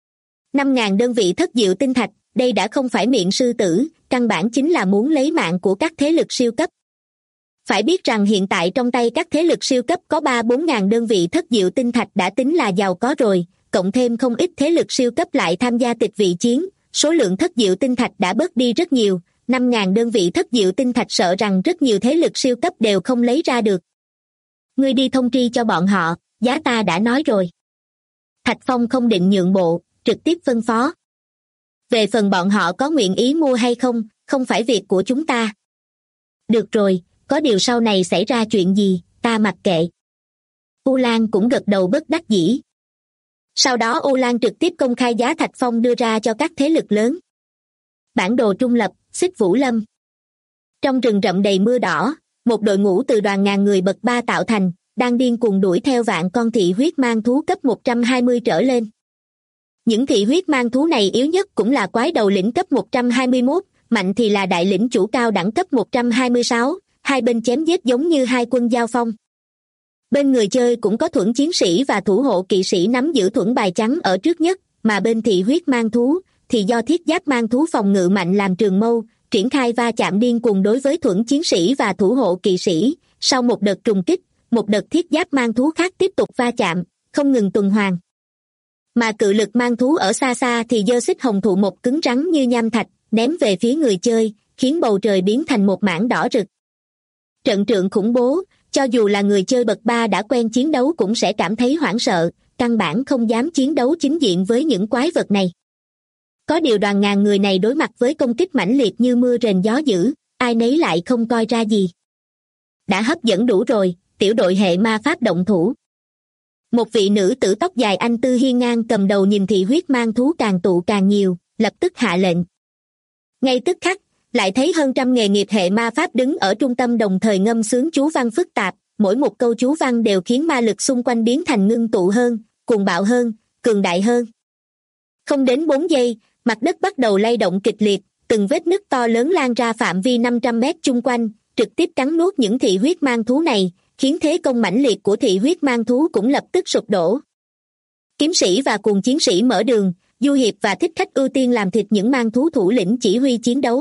5.000 đơn vị thất diệu tinh thạch, đây đã không phải miệng sư tử, căn bản chính là muốn lấy mạng của các thế lực siêu cấp. Phải biết rằng hiện tại trong tay các thế lực siêu cấp có 3-4 ngàn đơn vị thất diệu tinh thạch đã tính là giàu có rồi, cộng thêm không ít thế lực siêu cấp lại tham gia tịch vị chiến, số lượng thất diệu tinh thạch đã bớt đi rất nhiều, 5.000 đơn vị thất diệu tinh thạch sợ rằng rất nhiều thế lực siêu cấp đều không lấy ra được. Ngươi đi thông tri cho bọn họ, giá ta đã nói rồi. Thạch Phong không định nhượng bộ, trực tiếp phân phó. Về phần bọn họ có nguyện ý mua hay không, không phải việc của chúng ta. Được rồi, có điều sau này xảy ra chuyện gì, ta mặc kệ. U Lan cũng gật đầu bất đắc dĩ. Sau đó U Lan trực tiếp công khai giá Thạch Phong đưa ra cho các thế lực lớn. Bản đồ trung lập, Xích Vũ Lâm. Trong rừng rậm đầy mưa đỏ, một đội ngũ từ đoàn ngàn người bậc 3 tạo thành, đang điên cuồng đuổi theo vạn con thị huyết mang thú cấp 120 trở lên. Những thị huyết mang thú này yếu nhất cũng là quái đầu lĩnh cấp 121, mạnh thì là đại lĩnh chủ cao đẳng cấp 126, hai bên chém giết giống như hai quân giao phong. Bên người chơi cũng có thuẫn chiến sĩ và thủ hộ kỵ sĩ nắm giữ thuẫn bài trắng ở trước nhất, mà bên thị huyết mang thú thì do thiết giáp mang thú phòng ngự mạnh làm trường mâu, triển khai va chạm điên cuồng đối với thuẫn chiến sĩ và thủ hộ kỵ sĩ. Sau một đợt trùng kích, một đợt thiết giáp mang thú khác tiếp tục va chạm, không ngừng tuần hoàn. Mà cự lực mang thú ở xa xa thì giơ xích hồng thụ một cứng rắn như nham thạch, ném về phía người chơi, khiến bầu trời biến thành một mảng đỏ rực. Trận trượng khủng bố, cho dù là người chơi bậc 3 đã quen chiến đấu cũng sẽ cảm thấy hoảng sợ, căn bản không dám chiến đấu chính diện với những quái vật này. Có điều đoàn ngàn người này đối mặt với công kích mãnh liệt như mưa rền gió dữ, ai nấy lại không coi ra gì. Đã hấp dẫn đủ rồi, tiểu đội hệ ma pháp động thủ. Một vị nữ tử tóc dài anh tư hiên ngang cầm đầu nhìn thị huyết mang thú càng tụ càng nhiều, lập tức hạ lệnh. Ngay tức khắc, lại thấy hơn trăm nghề nghiệp hệ ma pháp đứng ở trung tâm đồng thời ngâm sướng chú văn phức tạp, mỗi một câu chú văn đều khiến ma lực xung quanh biến thành ngưng tụ hơn, cuồng bạo hơn, cường đại hơn. Không đến 4 giây, mặt đất bắt đầu lay động kịch liệt, từng vết nứt to lớn lan ra phạm vi 500 mét chung quanh, trực tiếp cắn nuốt những thị huyết mang thú này, khiến thế công mãnh liệt của thị huyết mang thú cũng lập tức sụp đổ. Kiếm sĩ và cuồng chiến sĩ mở đường, du hiệp và thích khách ưu tiên làm thịt những mang thú thủ lĩnh chỉ huy chiến đấu.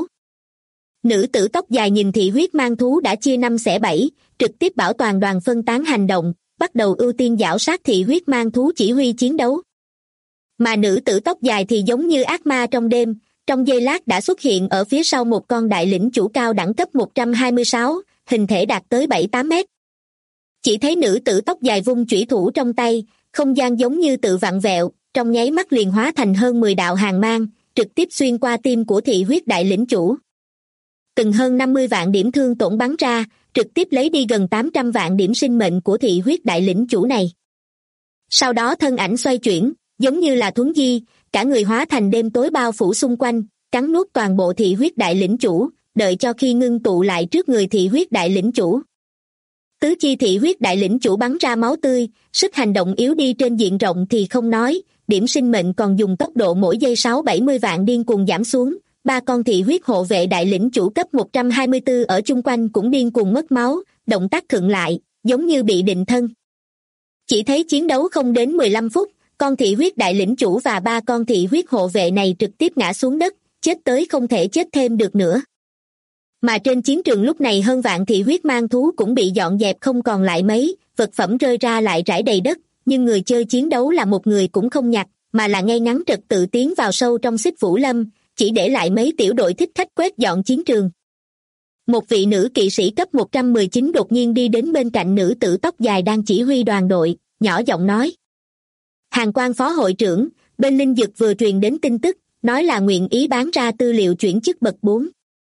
Nữ tử tóc dài nhìn thị huyết mang thú đã chia 5 xẻ 7, trực tiếp bảo toàn đoàn phân tán hành động, bắt đầu ưu tiên giảo sát thị huyết mang thú chỉ huy chiến đấu. Mà nữ tử tóc dài thì giống như ác ma trong đêm, trong giây lát đã xuất hiện ở phía sau một con đại lĩnh chủ cao đẳng cấp 126, hình thể đạt tới 7-8 mét. Chỉ thấy nữ tử tóc dài vung chủy thủ trong tay, không gian giống như tự vặn vẹo, trong nháy mắt liền hóa thành hơn 10 đạo hàn mang, trực tiếp xuyên qua tim của thị huyết đại lĩnh chủ. Từng hơn 50 vạn điểm thương tổn bắn ra, trực tiếp lấy đi gần 800 vạn điểm sinh mệnh của thị huyết đại lĩnh chủ này. Sau đó thân ảnh xoay chuyển, giống như là thuấn di, cả người hóa thành đêm tối bao phủ xung quanh, cắn nuốt toàn bộ thị huyết đại lĩnh chủ, đợi cho khi ngưng tụ lại trước người thị huyết đại lĩnh chủ. Tứ chi thị huyết đại lĩnh chủ bắn ra máu tươi, sức hành động yếu đi trên diện rộng thì không nói, điểm sinh mệnh còn dùng tốc độ mỗi giây 6-70 vạn điên cuồng giảm xuống. 3 con thị huyết hộ vệ đại lĩnh chủ cấp 124 ở chung quanh cũng điên cuồng mất máu, động tác khựng lại, giống như bị định thân. Chỉ thấy chiến đấu không đến 15 phút, con thị huyết đại lĩnh chủ và 3 con thị huyết hộ vệ này trực tiếp ngã xuống đất, chết tới không thể chết thêm được nữa. Mà trên chiến trường lúc này hơn vạn thị huyết mang thú cũng bị dọn dẹp không còn lại mấy, vật phẩm rơi ra lại rải đầy đất, nhưng người chơi chiến đấu là một người cũng không nhặt, mà là ngay ngắn trật tự tiến vào sâu trong Xích Vũ Lâm, chỉ để lại mấy tiểu đội thích khách quét dọn chiến trường. Một vị nữ kỵ sĩ cấp 119 đột nhiên đi đến bên cạnh nữ tử tóc dài đang chỉ huy đoàn đội, nhỏ giọng nói. Hàn Quang phó hội trưởng, bên linh dực vừa truyền đến tin tức, nói là nguyện ý bán ra tư liệu chuyển chức bậc 4.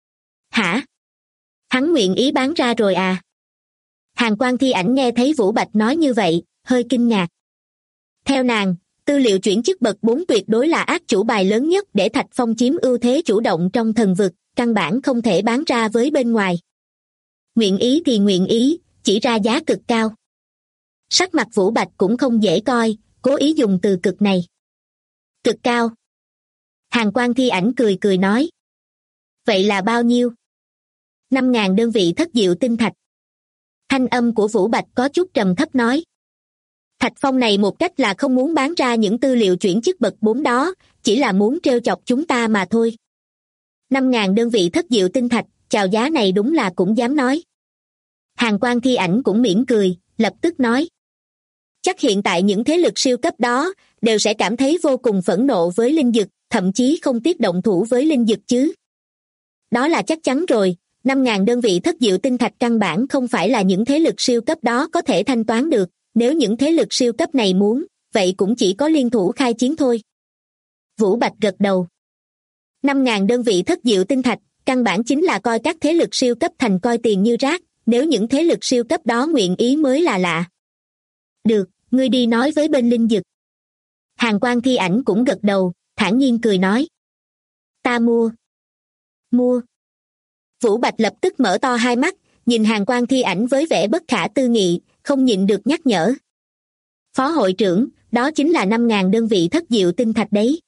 Hả? Hắn nguyện ý bán ra rồi à? Hàn Quang Thi Ảnh nghe thấy Vũ Bạch nói như vậy, hơi kinh ngạc. Theo nàng, tư liệu chuyển chức bậc 4 tuyệt đối là ác chủ bài lớn nhất để Thạch Phong chiếm ưu thế chủ động trong thần vực, căn bản không thể bán ra với bên ngoài. Nguyện ý thì nguyện ý, chỉ ra giá cực cao. Sắc mặt Vũ Bạch cũng không dễ coi, cố ý dùng từ cực này. Cực cao. Hàn Quang Thi Ảnh cười cười nói. Vậy là bao nhiêu? 5.000 đơn vị thất diệu tinh thạch. Thanh âm của Vũ Bạch có chút trầm thấp nói. Thạch Phong này một cách là không muốn bán ra những tư liệu chuyển chức bậc 4 đó, chỉ là muốn trêu chọc chúng ta mà thôi. 5.000 đơn vị thất diệu tinh thạch, chào giá này đúng là cũng dám nói. Hàn Quang Thi Ảnh cũng mỉm cười, lập tức nói. Chắc hiện tại những thế lực siêu cấp đó đều sẽ cảm thấy vô cùng phẫn nộ với linh dực, thậm chí không tiếc động thủ với linh dực chứ. Đó là chắc chắn rồi, 5.000 đơn vị thất diệu tinh thạch căn bản không phải là những thế lực siêu cấp đó có thể thanh toán được, nếu những thế lực siêu cấp này muốn, vậy cũng chỉ có liên thủ khai chiến thôi. Vũ Bạch gật đầu. 5.000 đơn vị thất diệu tinh thạch, căn bản chính là coi các thế lực siêu cấp thành coi tiền như rác, nếu những thế lực siêu cấp đó nguyện ý mới là lạ. Được, ngươi đi nói với bên linh dực. Hàn Quang Thi Ảnh cũng gật đầu, thản nhiên cười nói. Ta mua. Mua. Vũ Bạch lập tức mở to hai mắt, nhìn Hàn Quang Thi Ảnh với vẻ bất khả tư nghị, không nhịn được nhắc nhở. Phó hội trưởng, đó chính là 5.000 đơn vị thất diệu tinh thạch đấy.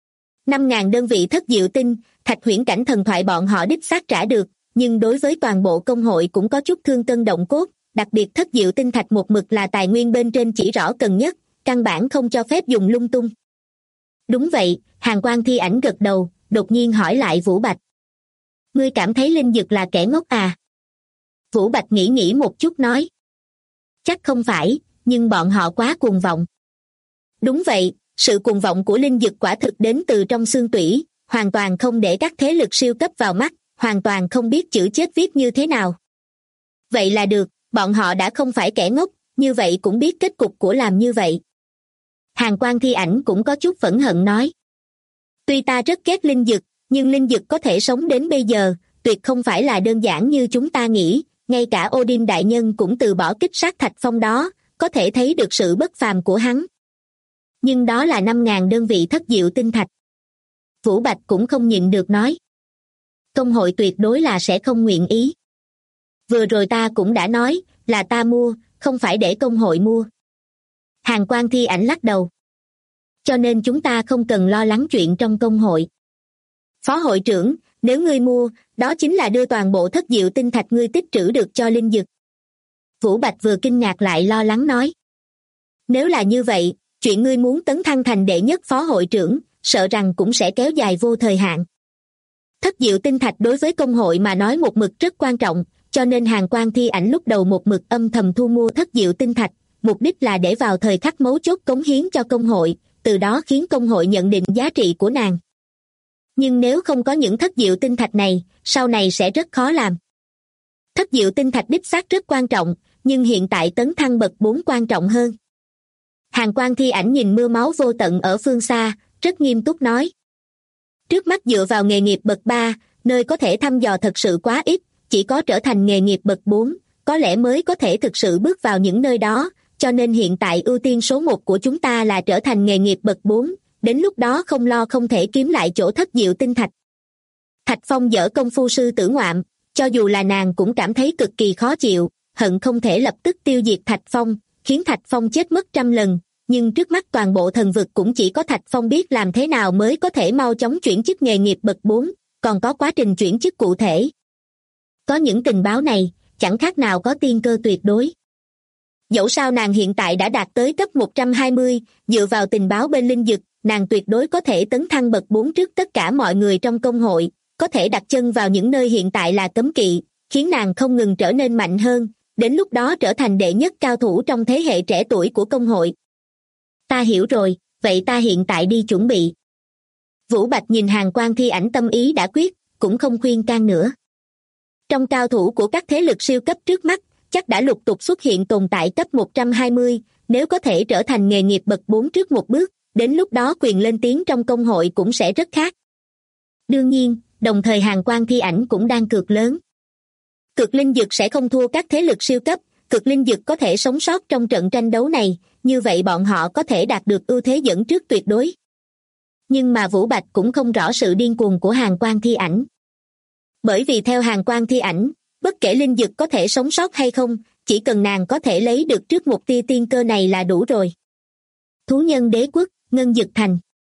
5.000 đơn vị thất diệu tinh, thạch huyễn cảnh thần thoại bọn họ đích xác trả được, nhưng đối với toàn bộ công hội cũng có chút thương cân động cốt, đặc biệt thất diệu tinh thạch một mực là tài nguyên bên trên chỉ rõ cần nhất, căn bản không cho phép dùng lung tung. Đúng vậy, Hàn Quang Thi Ảnh gật đầu, đột nhiên hỏi lại Vũ Bạch. Ngươi cảm thấy Linh Dực là kẻ ngốc à? Vũ Bạch nghĩ một chút nói. Chắc không phải, nhưng bọn họ quá cuồng vọng. Đúng vậy, sự cuồng vọng của Linh Dực quả thực đến từ trong xương tủy, hoàn toàn không để các thế lực siêu cấp vào mắt, hoàn toàn không biết chữ chết viết như thế nào. Vậy là được, bọn họ đã không phải kẻ ngốc, như vậy cũng biết kết cục của làm như vậy. Hàn Quang Thi Ảnh cũng có chút phẫn hận nói. Tuy ta rất ghét Linh Dực, nhưng Linh Dực có thể sống đến bây giờ, tuyệt không phải là đơn giản như chúng ta nghĩ, ngay cả Odin đại nhân cũng từ bỏ kích sát Thạch Phong đó, có thể thấy được sự bất phàm của hắn. Nhưng đó là 5.000 đơn vị thất diệu tinh thạch. Vũ Bạch cũng không nhịn được nói. Công hội tuyệt đối là sẽ không nguyện ý. Vừa rồi ta cũng đã nói, là ta mua, không phải để công hội mua. Hàn Quang Thi Ảnh lắc đầu. Cho nên chúng ta không cần lo lắng chuyện trong công hội. Phó hội trưởng, nếu ngươi mua, đó chính là đưa toàn bộ thất diệu tinh thạch ngươi tích trữ được cho Linh Dực. Vũ Bạch vừa kinh ngạc lại lo lắng nói. Nếu là như vậy, chuyện ngươi muốn tấn thăng thành đệ nhất phó hội trưởng, sợ rằng cũng sẽ kéo dài vô thời hạn. Thất diệu tinh thạch đối với công hội mà nói một mực rất quan trọng, cho nên Hàn Quang Thi Ảnh lúc đầu một mực âm thầm thu mua thất diệu tinh thạch, mục đích là để vào thời khắc mấu chốt cống hiến cho công hội, từ đó khiến công hội nhận định giá trị của nàng. Nhưng nếu không có những thất diệu tinh thạch này, sau này sẽ rất khó làm. Thất diệu tinh thạch đích xác rất quan trọng, nhưng hiện tại tấn thăng bậc 4 quan trọng hơn. Hàn Quang Thi Ảnh nhìn mưa máu vô tận ở phương xa, rất nghiêm túc nói. Trước mắt dựa vào nghề nghiệp bậc 3, nơi có thể thăm dò thật sự quá ít, chỉ có trở thành nghề nghiệp bậc 4, có lẽ mới có thể thực sự bước vào những nơi đó, cho nên hiện tại ưu tiên số 1 của chúng ta là trở thành nghề nghiệp bậc 4, đến lúc đó không lo không thể kiếm lại chỗ thất diệu tinh thạch. Thạch Phong dở công phu sư tử ngoạm, cho dù là nàng cũng cảm thấy cực kỳ khó chịu, hận không thể lập tức tiêu diệt Thạch Phong, khiến Thạch Phong chết mất 100 lần, nhưng trước mắt toàn bộ thần vực cũng chỉ có Thạch Phong biết làm thế nào mới có thể mau chóng chuyển chức nghề nghiệp bậc 4, còn có quá trình chuyển chức cụ thể. Có những tình báo này, chẳng khác nào có tiên cơ tuyệt đối. Dẫu sao nàng hiện tại đã đạt tới cấp 120, dựa vào tình báo bên Linh Dực, nàng tuyệt đối có thể tấn thăng bậc 4 trước tất cả mọi người trong công hội, có thể đặt chân vào những nơi hiện tại là cấm kỵ, khiến nàng không ngừng trở nên mạnh hơn, đến lúc đó trở thành đệ nhất cao thủ trong thế hệ trẻ tuổi của công hội. Ta hiểu rồi, vậy ta hiện tại đi chuẩn bị. Vũ Bạch nhìn Hàn Quang Thi Ảnh tâm ý đã quyết, cũng không khuyên can nữa. Trong cao thủ của các thế lực siêu cấp trước mắt, chắc đã lục tục xuất hiện tồn tại cấp 120, nếu có thể trở thành nghề nghiệp bậc 4 trước một bước, đến lúc đó quyền lên tiếng trong công hội cũng sẽ rất khác. Đương nhiên, đồng thời Hàn Quang Thi Ảnh cũng đang cược lớn. Cực linh dực sẽ không thua các thế lực siêu cấp, cực linh dực có thể sống sót trong trận tranh đấu này, như vậy bọn họ có thể đạt được ưu thế dẫn trước tuyệt đối. Nhưng mà Vũ Bạch cũng không rõ sự điên cuồng của Hàn Quang Thi Ảnh. Bởi vì theo Hàn Quang Thi Ảnh, bất kể linh dực có thể sống sót hay không, chỉ cần nàng có thể lấy được trước một tia tiên cơ này là đủ rồi. Thú nhân đế quốc, Ngân Dực Thành.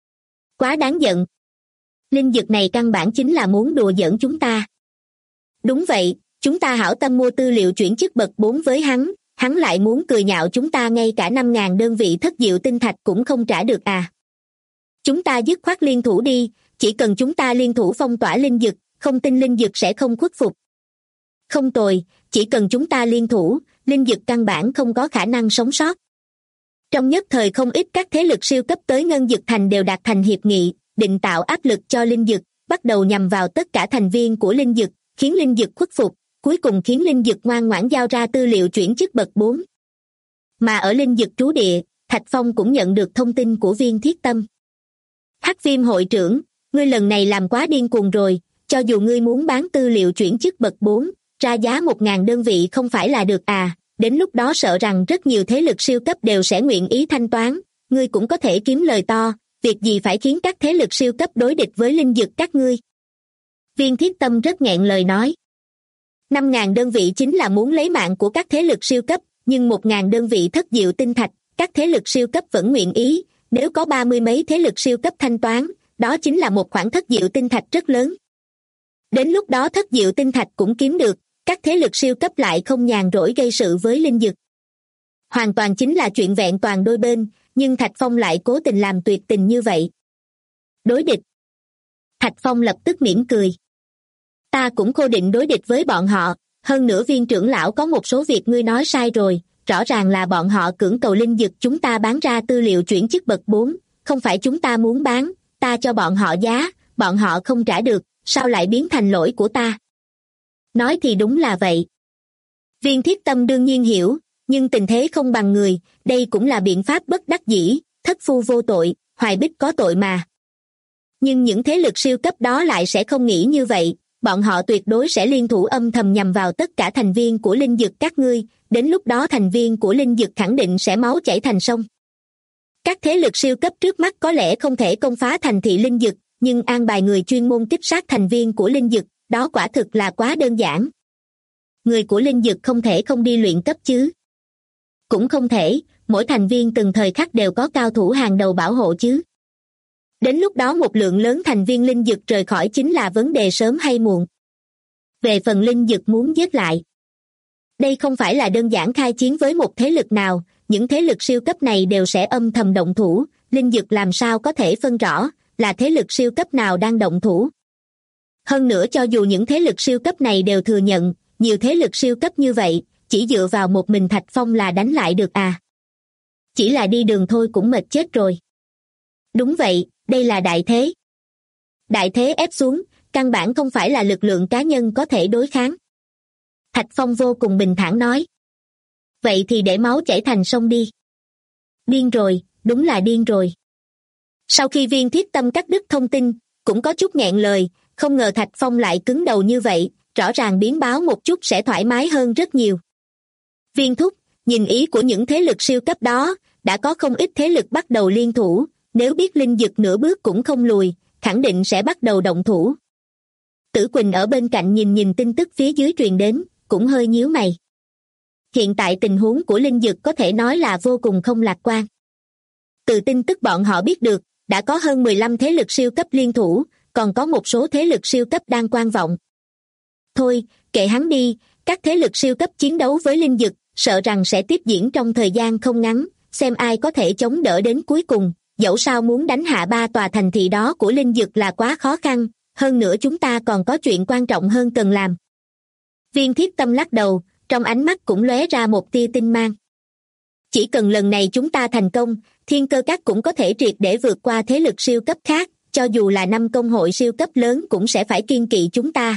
Quá đáng giận. Linh dực này căn bản chính là muốn đùa giỡn chúng ta. Đúng vậy, chúng ta hảo tâm mua tư liệu chuyển chức bậc 4 với hắn lại muốn cười nhạo chúng ta ngay cả 5.000 đơn vị thất diệu tinh thạch cũng không trả được à. Chúng ta dứt khoát liên thủ đi, chỉ cần chúng ta liên thủ phong tỏa linh dực, không tin linh dực sẽ không khuất phục. Không tồi, chỉ cần chúng ta liên thủ, linh dực căn bản không có khả năng sống sót. Trong nhất thời không ít các thế lực siêu cấp tới Ngân Dực Thành đều đạt thành hiệp nghị, định tạo áp lực cho linh dực, bắt đầu nhằm vào tất cả thành viên của linh dực, khiến linh dực khuất phục, cuối cùng khiến linh dực ngoan ngoãn giao ra tư liệu chuyển chức bậc 4. Mà ở linh dực trú địa, Thạch Phong cũng nhận được thông tin của Viên Thiết Tâm. Hắc Viêm hội trưởng, ngươi lần này làm quá điên cuồng rồi, cho dù ngươi muốn bán tư liệu chuyển chức bậc 4, ra giá 1.000 đơn vị không phải là được à, đến lúc đó sợ rằng rất nhiều thế lực siêu cấp đều sẽ nguyện ý thanh toán, ngươi cũng có thể kiếm lời to, việc gì phải khiến các thế lực siêu cấp đối địch với linh dực các ngươi. Viên Thiết Tâm rất nghẹn lời nói. 5.000 đơn vị chính là muốn lấy mạng của các thế lực siêu cấp, nhưng 1.000 đơn vị thất diệu tinh thạch, các thế lực siêu cấp vẫn nguyện ý, nếu có 30 mấy thế lực siêu cấp thanh toán, đó chính là một khoản thất diệu tinh thạch rất lớn. Đến lúc đó thất diệu tinh thạch cũng kiếm được, các thế lực siêu cấp lại không nhàn rỗi gây sự với Linh Dực. Hoàn toàn chính là chuyện vẹn toàn đôi bên, nhưng Thạch Phong lại cố tình làm tuyệt tình như vậy. Đối địch. Thạch Phong lập tức mỉm cười. Ta cũng khô định đối địch với bọn họ, hơn nữa Viên trưởng lão có một số việc ngươi nói sai rồi, rõ ràng là bọn họ cưỡng cầu Linh Dực chúng ta bán ra tư liệu chuyển chức bậc 4, không phải chúng ta muốn bán, ta cho bọn họ giá, bọn họ không trả được, sao lại biến thành lỗi của ta? Nói thì đúng là vậy. Viên Thiết Tâm đương nhiên hiểu, nhưng tình thế không bằng người, đây cũng là biện pháp bất đắc dĩ, thất phu vô tội, Hoài Bích có tội mà. Nhưng những thế lực siêu cấp đó lại sẽ không nghĩ như vậy, bọn họ tuyệt đối sẽ liên thủ âm thầm nhằm vào tất cả thành viên của Linh Dực các ngươi, đến lúc đó thành viên của Linh Dực khẳng định sẽ máu chảy thành sông. Các thế lực siêu cấp trước mắt có lẽ không thể công phá thành thị Linh Dực, nhưng an bài người chuyên môn kích sát thành viên của Linh Dực, đó quả thực là quá đơn giản. Người của Linh Dực không thể không đi luyện cấp chứ? Cũng không thể, mỗi thành viên từng thời khắc đều có cao thủ hàng đầu bảo hộ chứ. Đến lúc đó một lượng lớn thành viên Linh Dực rời khỏi chính là vấn đề sớm hay muộn. Về phần Linh Dực muốn giết lại, đây không phải là đơn giản khai chiến với một thế lực nào, những thế lực siêu cấp này đều sẽ âm thầm động thủ, Linh Dực làm sao có thể phân rõ là thế lực siêu cấp nào đang động thủ. Hơn nữa cho dù những thế lực siêu cấp này đều thừa nhận, nhiều thế lực siêu cấp như vậy, chỉ dựa vào một mình Thạch Phong là đánh lại được à? Chỉ là đi đường thôi cũng mệt chết rồi. Đúng vậy, đây là đại thế. Đại thế ép xuống, căn bản không phải là lực lượng cá nhân có thể đối kháng. Thạch Phong vô cùng bình thản nói. Vậy thì để máu chảy thành sông đi. Điên rồi, đúng là điên rồi. Sau khi Viên Thiết Tâm cắt đứt thông tin, cũng có chút nghẹn lời, không ngờ Thạch Phong lại cứng đầu như vậy, rõ ràng biến báo một chút sẽ thoải mái hơn rất nhiều. Viên thúc, nhìn ý của những thế lực siêu cấp đó, đã có không ít thế lực bắt đầu liên thủ, nếu biết Linh Dực nửa bước cũng không lùi, khẳng định sẽ bắt đầu động thủ. Tử Quỳnh ở bên cạnh nhìn tin tức phía dưới truyền đến, cũng hơi nhíu mày. Hiện tại tình huống của Linh Dực có thể nói là vô cùng không lạc quan. Từ tin tức bọn họ biết được, đã có hơn 15 thế lực siêu cấp liên thủ, còn có một số thế lực siêu cấp đang quan vọng. Thôi, kệ hắn đi, các thế lực siêu cấp chiến đấu với Linh Dực, sợ rằng sẽ tiếp diễn trong thời gian không ngắn, xem ai có thể chống đỡ đến cuối cùng, dẫu sao muốn đánh hạ 3 tòa thành thị đó của Linh Dực là quá khó khăn, hơn nữa chúng ta còn có chuyện quan trọng hơn cần làm. Viên Thiết Tâm lắc đầu, trong ánh mắt cũng lóe ra một tia tinh mang. Chỉ cần lần này chúng ta thành công, Thiên Cơ Các cũng có thể triệt để vượt qua thế lực siêu cấp khác, cho dù là 5 công hội siêu cấp lớn cũng sẽ phải kiêng kỵ chúng ta.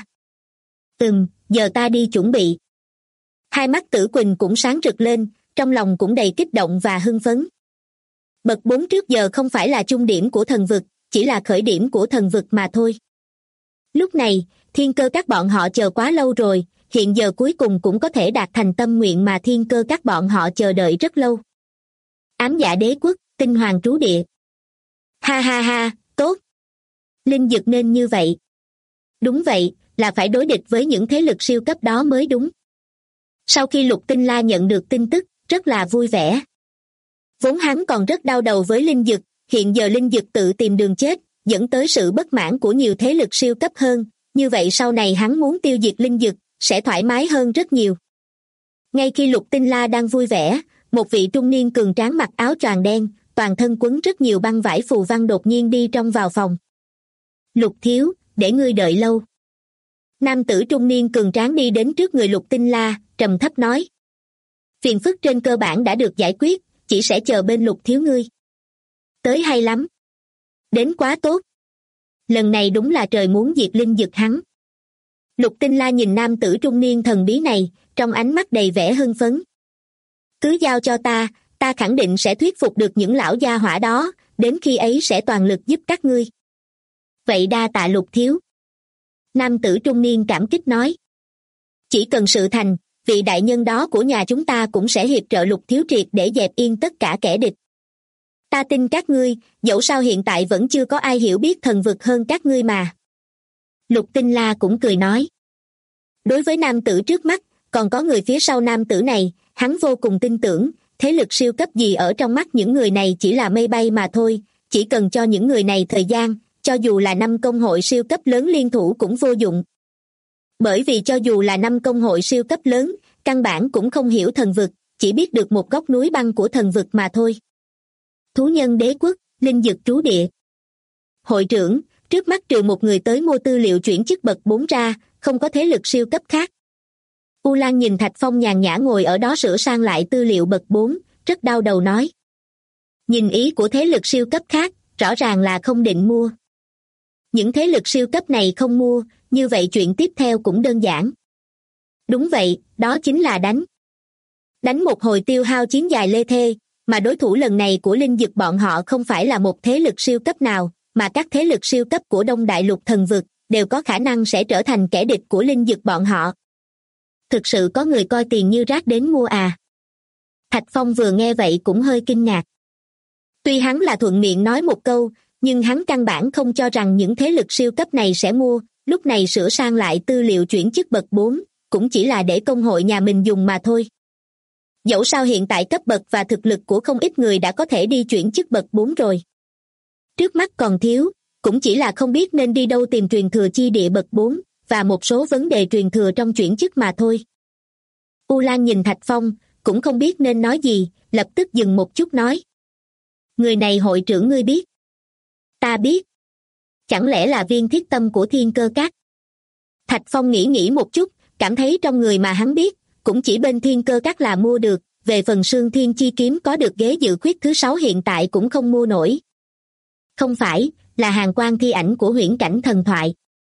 Giờ ta đi chuẩn bị. Hai mắt Tử Quỳnh cũng sáng rực lên, trong lòng cũng đầy kích động và hưng phấn. Bậc 4 trước giờ không phải là trung điểm của thần vực, chỉ là khởi điểm của thần vực mà thôi. Lúc này, Thiên Cơ Các bọn họ chờ quá lâu rồi, hiện giờ cuối cùng cũng có thể đạt thành tâm nguyện mà Thiên Cơ Các bọn họ chờ đợi rất lâu. Ám Dạ Đế Quốc, Tinh Hoàng Trú Địa. Ha ha ha, tốt. Linh Dực nên như vậy. Đúng vậy, là phải đối địch với những thế lực siêu cấp đó mới đúng. Sau khi Lục Tinh La nhận được tin tức, rất là vui vẻ. Vốn hắn còn rất đau đầu với Linh Dực, hiện giờ Linh Dực tự tìm đường chết, dẫn tới sự bất mãn của nhiều thế lực siêu cấp hơn, như vậy sau này hắn muốn tiêu diệt Linh Dực, sẽ thoải mái hơn rất nhiều. Ngay khi Lục Tinh La đang vui vẻ, một vị trung niên cường tráng mặc áo choàng đen, toàn thân quấn rất nhiều băng vải phù văn đột nhiên đi trong vào phòng. Lục thiếu, để ngươi đợi lâu. Nam tử trung niên cường tráng đi đến trước người Lục Tinh La, trầm thấp nói. Phiền phức trên cơ bản đã được giải quyết, chỉ sẽ chờ bên Lục thiếu ngươi. Tới hay lắm. Đến quá tốt. Lần này đúng là trời muốn diệt Linh Dực hắn. Lục Tinh La nhìn nam tử trung niên thần bí này, trong ánh mắt đầy vẻ hưng phấn. Cứ giao cho ta khẳng định sẽ thuyết phục được những lão gia hỏa đó, đến khi ấy sẽ toàn lực giúp các ngươi. Vậy đa tạ Lục thiếu. Nam tử trung niên cảm kích nói. Chỉ cần sự thành, vị đại nhân đó của nhà chúng ta cũng sẽ hiệp trợ Lục thiếu triệt để dẹp yên tất cả kẻ địch. Ta tin các ngươi, dẫu sao hiện tại vẫn chưa có ai hiểu biết thần vực hơn các ngươi mà. Lục Tinh La cũng cười nói. Đối với nam tử trước mắt, còn có người phía sau nam tử này, hắn vô cùng tin tưởng, thế lực siêu cấp gì ở trong mắt những người này chỉ là mây bay mà thôi, chỉ cần cho những người này thời gian, cho dù là 5 công hội siêu cấp lớn liên thủ cũng vô dụng. Bởi vì cho dù là 5 công hội siêu cấp lớn, căn bản cũng không hiểu thần vực, chỉ biết được một góc núi băng của thần vực mà thôi. Thú nhân đế quốc, linh dực trú địa. Hội trưởng, trước mắt trừ một người tới mua tư liệu chuyển chức bậc 4 ra, không có thế lực siêu cấp khác. U Lan nhìn Thạch Phong nhàn nhã ngồi ở đó sửa sang lại tư liệu bậc 4, rất đau đầu nói. Nhìn ý của thế lực siêu cấp khác, rõ ràng là không định mua. Những thế lực siêu cấp này không mua, như vậy chuyện tiếp theo cũng đơn giản. Đúng vậy, đó chính là đánh. Đánh một hồi tiêu hao chiến dài lê thê, mà đối thủ lần này của linh dực bọn họ không phải là một thế lực siêu cấp nào, mà các thế lực siêu cấp của Đông Đại Lục thần vực, đều có khả năng sẽ trở thành kẻ địch của linh dực bọn họ. Thực sự có người coi tiền như rác đến mua à? Thạch Phong vừa nghe vậy cũng hơi kinh ngạc. Tuy hắn là thuận miệng nói một câu, nhưng hắn căn bản không cho rằng những thế lực siêu cấp này sẽ mua, lúc này sửa sang lại tư liệu chuyển chức bậc 4, cũng chỉ là để công hội nhà mình dùng mà thôi. Dẫu sao hiện tại cấp bậc và thực lực của không ít người đã có thể đi chuyển chức bậc 4 rồi. Trước mắt còn thiếu, cũng chỉ là không biết nên đi đâu tìm truyền thừa chi địa bậc 4, và một số vấn đề truyền thừa trong chuyển chức mà thôi. U Lan nhìn Thạch Phong, cũng không biết nên nói gì, lập tức dừng một chút nói. Người này hội trưởng ngươi biết. Ta biết. Chẳng lẽ là viên thiết tâm của Thiên Cơ Các? Thạch Phong nghĩ một chút, cảm thấy trong người mà hắn biết, cũng chỉ bên Thiên Cơ Các là mua được, về phần Sương Thiên Chi Kiếm có được ghế dự khuyết thứ 6 hiện tại cũng không mua nổi. Không phải, là hàng quan thi ảnh của huyễn cảnh thần thoại.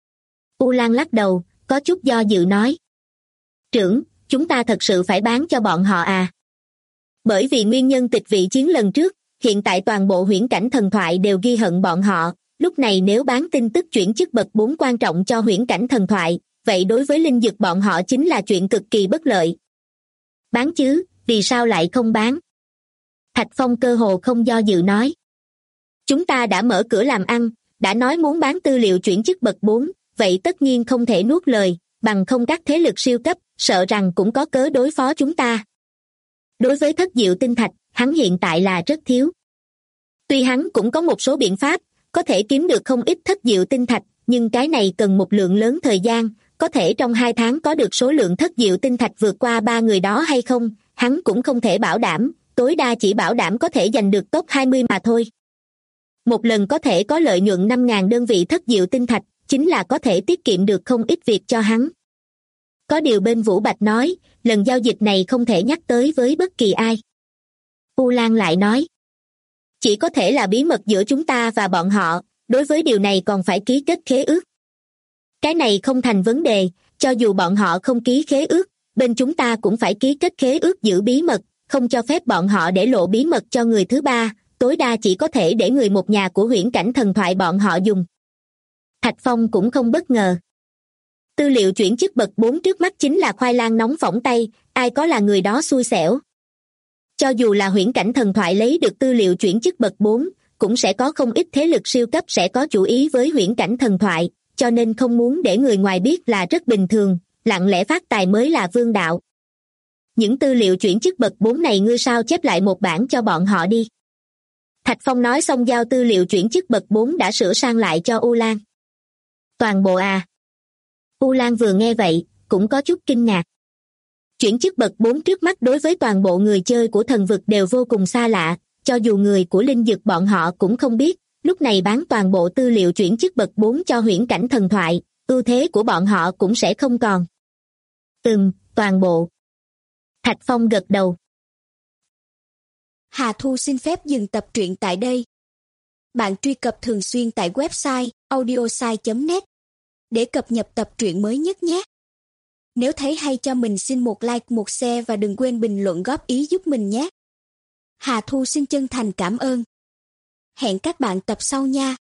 U Lan lắc đầu, có chút do dự nói. Trưởng, chúng ta thật sự phải bán cho bọn họ à? Bởi vì nguyên nhân tịch vị chiến lần trước, hiện tại toàn bộ huyễn cảnh thần thoại đều ghi hận bọn họ, lúc này nếu bán tin tức chuyển chức bậc 4 quan trọng cho huyễn cảnh thần thoại, vậy đối với linh dực bọn họ chính là chuyện cực kỳ bất lợi. Bán chứ, vì sao lại không bán? Thạch Phong cơ hồ không do dự nói. Chúng ta đã mở cửa làm ăn, đã nói muốn bán tư liệu chuyển chức bậc 4, vậy tất nhiên không thể nuốt lời, bằng không các thế lực siêu cấp, sợ rằng cũng có cớ đối phó chúng ta. Đối với thất diệu tinh thạch, hắn hiện tại là rất thiếu. Tuy hắn cũng có một số biện pháp, có thể kiếm được không ít thất diệu tinh thạch, nhưng cái này cần một lượng lớn thời gian, có thể trong 2 tháng có được số lượng thất diệu tinh thạch vượt qua 3 người đó hay không, hắn cũng không thể bảo đảm, tối đa chỉ bảo đảm có thể giành được top 20 mà thôi. Một lần có thể có lợi nhuận 5.000 đơn vị thất diệu tinh thạch, chính là có thể tiết kiệm được không ít việc cho hắn. Có điều bên Vũ Bạch nói, lần giao dịch này không thể nhắc tới với bất kỳ ai. U Lan lại nói, chỉ có thể là bí mật giữa chúng ta và bọn họ, đối với điều này còn phải ký kết khế ước. Cái này không thành vấn đề, cho dù bọn họ không ký khế ước, bên chúng ta cũng phải ký kết khế ước giữ bí mật, không cho phép bọn họ để lộ bí mật cho người thứ ba, tối đa chỉ có thể để người một nhà của huyễn cảnh thần thoại bọn họ dùng. Thạch Phong cũng không bất ngờ. Tư liệu chuyển chức bậc 4 trước mắt chính là khoai lang nóng phỏng tay, ai có là người đó xui xẻo. Cho dù là huyễn cảnh thần thoại lấy được tư liệu chuyển chức bậc 4, cũng sẽ có không ít thế lực siêu cấp sẽ có chủ ý với huyễn cảnh thần thoại, cho nên không muốn để người ngoài biết là rất bình thường, lặng lẽ phát tài mới là vương đạo. Những tư liệu chuyển chức bậc 4 này ngươi sao chép lại một bản cho bọn họ đi. Thạch Phong nói xong giao tư liệu chuyển chức bậc 4 đã sửa sang lại cho U Lan. Toàn bộ à? U Lan vừa nghe vậy, cũng có chút kinh ngạc. Chuyển chức bậc 4 trước mắt đối với toàn bộ người chơi của thần vực đều vô cùng xa lạ, cho dù người của linh dực bọn họ cũng không biết, lúc này bán toàn bộ tư liệu chuyển chức bậc 4 cho huyễn cảnh thần thoại, ưu thế của bọn họ cũng sẽ không còn. Toàn bộ. Thạch Phong gật đầu. Hà Thu xin phép dừng tập truyện tại đây. Bạn truy cập thường xuyên tại website audiosai.net để cập nhật tập truyện mới nhất nhé. Nếu thấy hay cho mình xin một like, một share và đừng quên bình luận góp ý giúp mình nhé. Hà Thu xin chân thành cảm ơn. Hẹn các bạn tập sau nha.